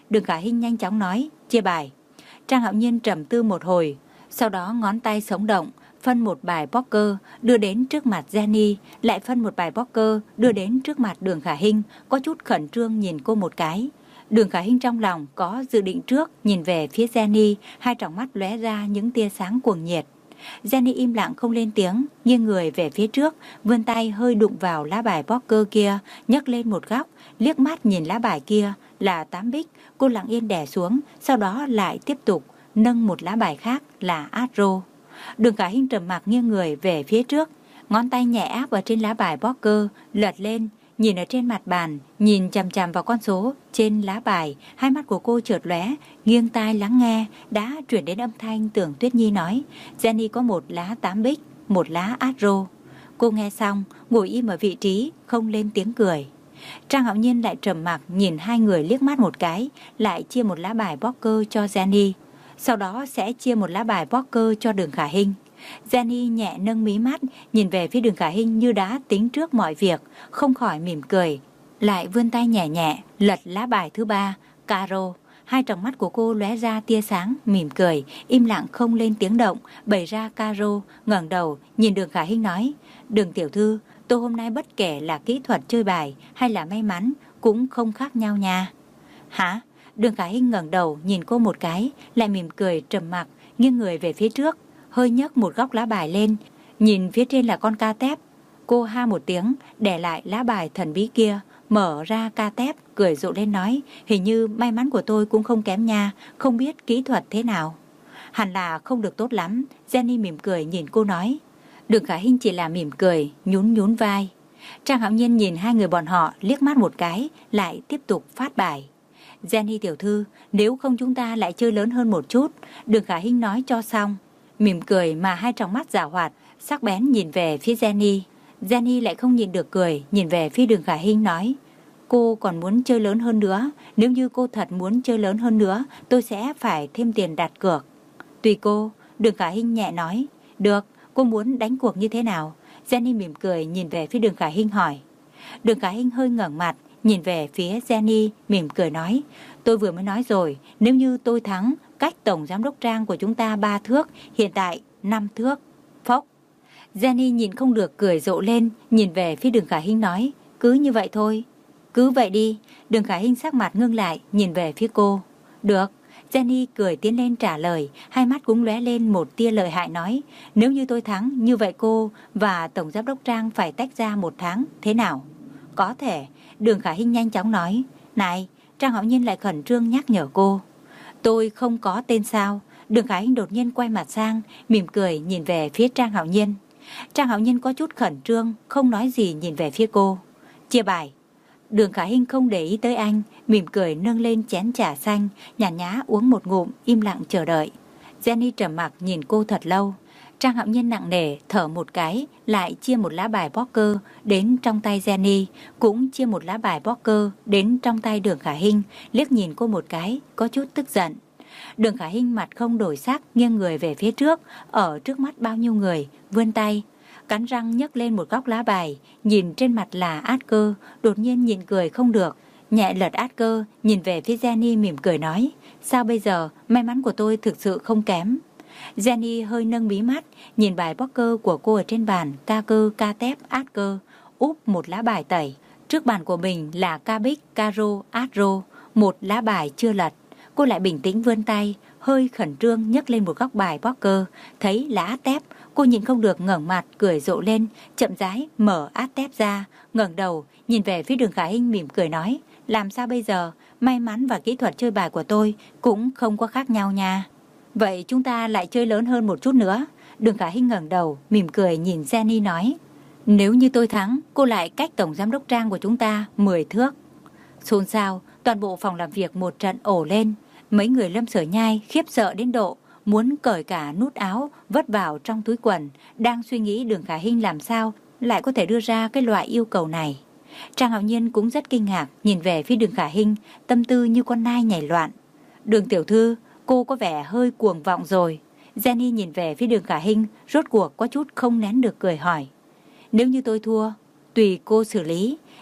Đường Khả Hinh nhanh chóng nói, chia bài. Trang Hạo Nhiên trầm tư một hồi, sau đó ngón tay sống động, phân một bài poker đưa đến trước mặt Jenny, lại phân một bài poker đưa đến trước mặt Đường Khả Hinh, có chút khẩn trương nhìn cô một cái. Đường Khả Hinh trong lòng có dự định trước, nhìn về phía Jenny, hai tròng mắt lóe ra những tia sáng cuồng nhiệt. Jenny im lặng không lên tiếng, nghiêng người về phía trước, vươn tay hơi đụng vào lá bài poker kia, nhấc lên một góc, liếc mắt nhìn lá bài kia là tám bích, cô lặng yên đè xuống, sau đó lại tiếp tục nâng một lá bài khác là át rô. Đường Khả Hinh trầm mặc nghiêng người về phía trước, ngón tay nhẹ áp vào trên lá bài poker, lật lên, nhìn ở trên mặt bàn, nhìn chằm chằm vào con số trên lá bài, hai mắt của cô chợt lóe, nghiêng tai lắng nghe, đã chuyển đến âm thanh Tưởng Tuyết Nhi nói, Jenny có một lá tám bích, một lá át rô. Cô nghe xong, ngồi im ở vị trí, không lên tiếng cười. Trang Hạo Nhiên lại trầm mặc nhìn hai người liếc mắt một cái, lại chia một lá bài poker cho Jenny, sau đó sẽ chia một lá bài poker cho Đường Khả Hinh. Jenny nhẹ nâng mí mắt, nhìn về phía Đường Khả Hinh như đã tính trước mọi việc, không khỏi mỉm cười, lại vươn tay nhẹ nhẹ lật lá bài thứ ba, caro. Hai tròng mắt của cô lóe ra tia sáng, mỉm cười, im lặng không lên tiếng động, bày ra caro, ngẩng đầu nhìn Đường Khả Hinh nói, Đường tiểu thư, tôi hôm nay bất kể là kỹ thuật chơi bài hay là may mắn cũng không khác nhau nha. Hả? Đường Khả Hinh ngẩng đầu nhìn cô một cái, lại mỉm cười trầm mặc, nghiêng người về phía trước, hơi nhấc một góc lá bài lên, nhìn phía trên là con ca tép. Cô ha một tiếng, để lại lá bài thần bí kia, mở ra ca tép, cười rộ lên nói, hình như may mắn của tôi cũng không kém nha, không biết kỹ thuật thế nào. Hẳn là không được tốt lắm, Jenny mỉm cười nhìn cô nói. Đường Khả Hinh chỉ là mỉm cười, nhún nhún vai. Trang Hạo Nhiên nhìn hai người bọn họ liếc mắt một cái, lại tiếp tục phát bài. Jenny tiểu thư, nếu không chúng ta lại chơi lớn hơn một chút. Đường Khả Hinh nói cho xong, mỉm cười mà hai tròng mắt giảo hoạt, sắc bén nhìn về phía Jenny. Jenny lại không nhìn được cười, nhìn về phía Đường Khả Hinh nói, cô còn muốn chơi lớn hơn nữa, nếu như cô thật muốn chơi lớn hơn nữa, tôi sẽ phải thêm tiền đặt cược. Tùy cô, Đường Khả Hinh nhẹ nói, được, cô muốn đánh cuộc như thế nào? Jenny mỉm cười nhìn về phía Đường Khả Hinh hỏi. Đường Khả Hinh hơi ngẩng mặt, nhìn về phía Jenny, mỉm cười nói, tôi vừa mới nói rồi, nếu như tôi thắng, cách tổng giám đốc Trang của chúng ta ba thước, hiện tại năm thước. Phốc. Jenny nhìn không được cười rộ lên, nhìn về phía Đường Khả Hinh nói, cứ như vậy thôi. Cứ vậy đi. Đường Khả Hinh sắc mặt ngưng lại, nhìn về phía cô. Được. Jenny cười tiến lên trả lời, hai mắt cũng lóe lên một tia lợi hại nói, nếu như tôi thắng, như vậy cô và tổng giám đốc Trang phải tách ra một tháng, thế nào? Có thể. Đường Khả Hinh nhanh chóng nói, này, Trang Hạo Nhiên lại khẩn trương nhắc nhở cô. Tôi không có tên sao? Đường Khả Hinh đột nhiên quay mặt sang, mỉm cười nhìn về phía Trang Hạo Nhiên. Trang Hạo Nhiên có chút khẩn trương, không nói gì nhìn về phía cô. Chia bài. Đường Khả Hinh không để ý tới anh, mỉm cười nâng lên chén trà xanh, nhàn nhã uống một ngụm, im lặng chờ đợi. Jenny trầm mặc nhìn cô thật lâu. Trang Hạo Nhiên nặng nề thở một cái, lại chia một lá bài poker đến trong tay Jenny, cũng chia một lá bài poker đến trong tay Đường Khả Hinh, liếc nhìn cô một cái, có chút tức giận. Đường Khả Hinh mặt không đổi sắc, nghiêng người về phía trước, ở trước mắt bao nhiêu người, vươn tay, cắn răng nhấc lên một góc lá bài, nhìn trên mặt là át cơ, đột nhiên nhịn cười không được, nhẹ lật át cơ, nhìn về phía Jenny mỉm cười nói, sao bây giờ, may mắn của tôi thực sự không kém. Jenny hơi nâng mí mắt, nhìn bài poker của cô ở trên bàn, ca cơ, ca tép, át cơ, úp một lá bài tẩy. Trước bàn của mình là ca bích, caro, át rô, một lá bài chưa lật. Cô lại bình tĩnh vươn tay, hơi khẩn trương nhấc lên một góc bài poker, thấy là át tép, cô nhìn không được ngẩng mặt, cười rộ lên, chậm rãi mở át tép ra, ngẩng đầu, nhìn về phía Đường Khả Hinh mỉm cười nói, làm sao bây giờ, may mắn và kỹ thuật chơi bài của tôi cũng không có khác nhau nha. Vậy chúng ta lại chơi lớn hơn một chút nữa. Đường Khả Hinh ngẩng đầu, mỉm cười nhìn Jenny nói, nếu như tôi thắng, cô lại cách tổng giám đốc Trang của chúng ta mười thước. Xôn xao, toàn bộ phòng làm việc một trận ổ lên. Mấy người Lâm Sở Nhai khiếp sợ đến độ muốn cởi cả nút áo vất vào trong túi quần, đang suy nghĩ Đường Khả Hinh làm sao lại có thể đưa ra cái loại yêu cầu này. Trang Hạo Nhiên cũng rất kinh ngạc, nhìn về phía Đường Khả Hinh, tâm tư như con nai nhảy loạn. Đường tiểu thư, cô có vẻ hơi cuồng vọng rồi. Jenny nhìn về phía Đường Khả Hinh, rốt cuộc có chút không nén được cười hỏi. Nếu như tôi thua, tùy cô xử lý.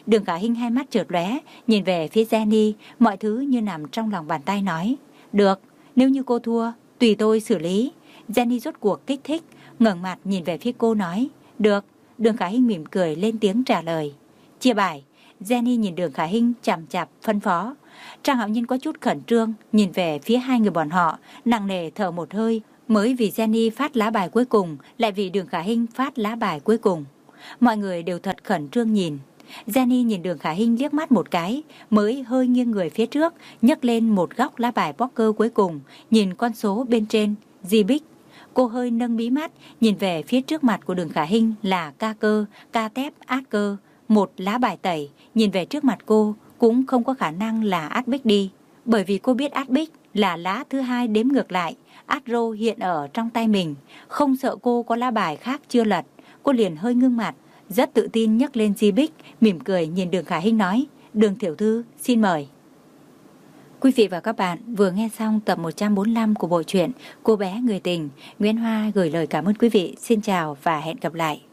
Đường Khả Hinh hai mắt chợt lóe, nhìn về phía Jenny, mọi thứ như nằm trong lòng bàn tay nói. Được, nếu như cô thua, tùy tôi xử lý. Jenny rốt cuộc kích thích, ngẩng mặt nhìn về phía cô nói. Được, Đường Khả Hinh mỉm cười lên tiếng trả lời. Chia bài. Jenny nhìn Đường Khả Hinh chằm chằm phân phó. Trang Hạo Nhiên có chút khẩn trương, nhìn về phía hai người bọn họ, nặng nề thở một hơi, mới vì Jenny phát lá bài cuối cùng, lại vì Đường Khả Hinh phát lá bài cuối cùng. Mọi người đều thật khẩn trương nhìn. Jenny nhìn Đường Khả Hinh liếc mắt một cái, mới hơi nghiêng người phía trước, nhấc lên một góc lá bài poker cuối cùng, nhìn con số bên trên, Di Bích. Cô hơi nâng mí mắt, nhìn về phía trước mặt của Đường Khả Hinh là ca cơ, ca tép, át cơ, một lá bài tẩy, nhìn về trước mặt cô cũng không có khả năng là át bích đi, bởi vì cô biết át bích là lá thứ hai đếm ngược lại, át rô hiện ở trong tay mình, không sợ cô có lá bài khác chưa lật. Cô liền hơi ngưng mặt, rất tự tin nhấc lên Di Bích, mỉm cười nhìn Đường Khả Hinh nói. Đường tiểu thư, xin mời. Quý vị và các bạn vừa nghe xong tập một trăm bốn mươi lăm của bộ truyện Cô bé người tình. Nguyễn Hoa gửi lời cảm ơn quý vị. Xin chào và hẹn gặp lại.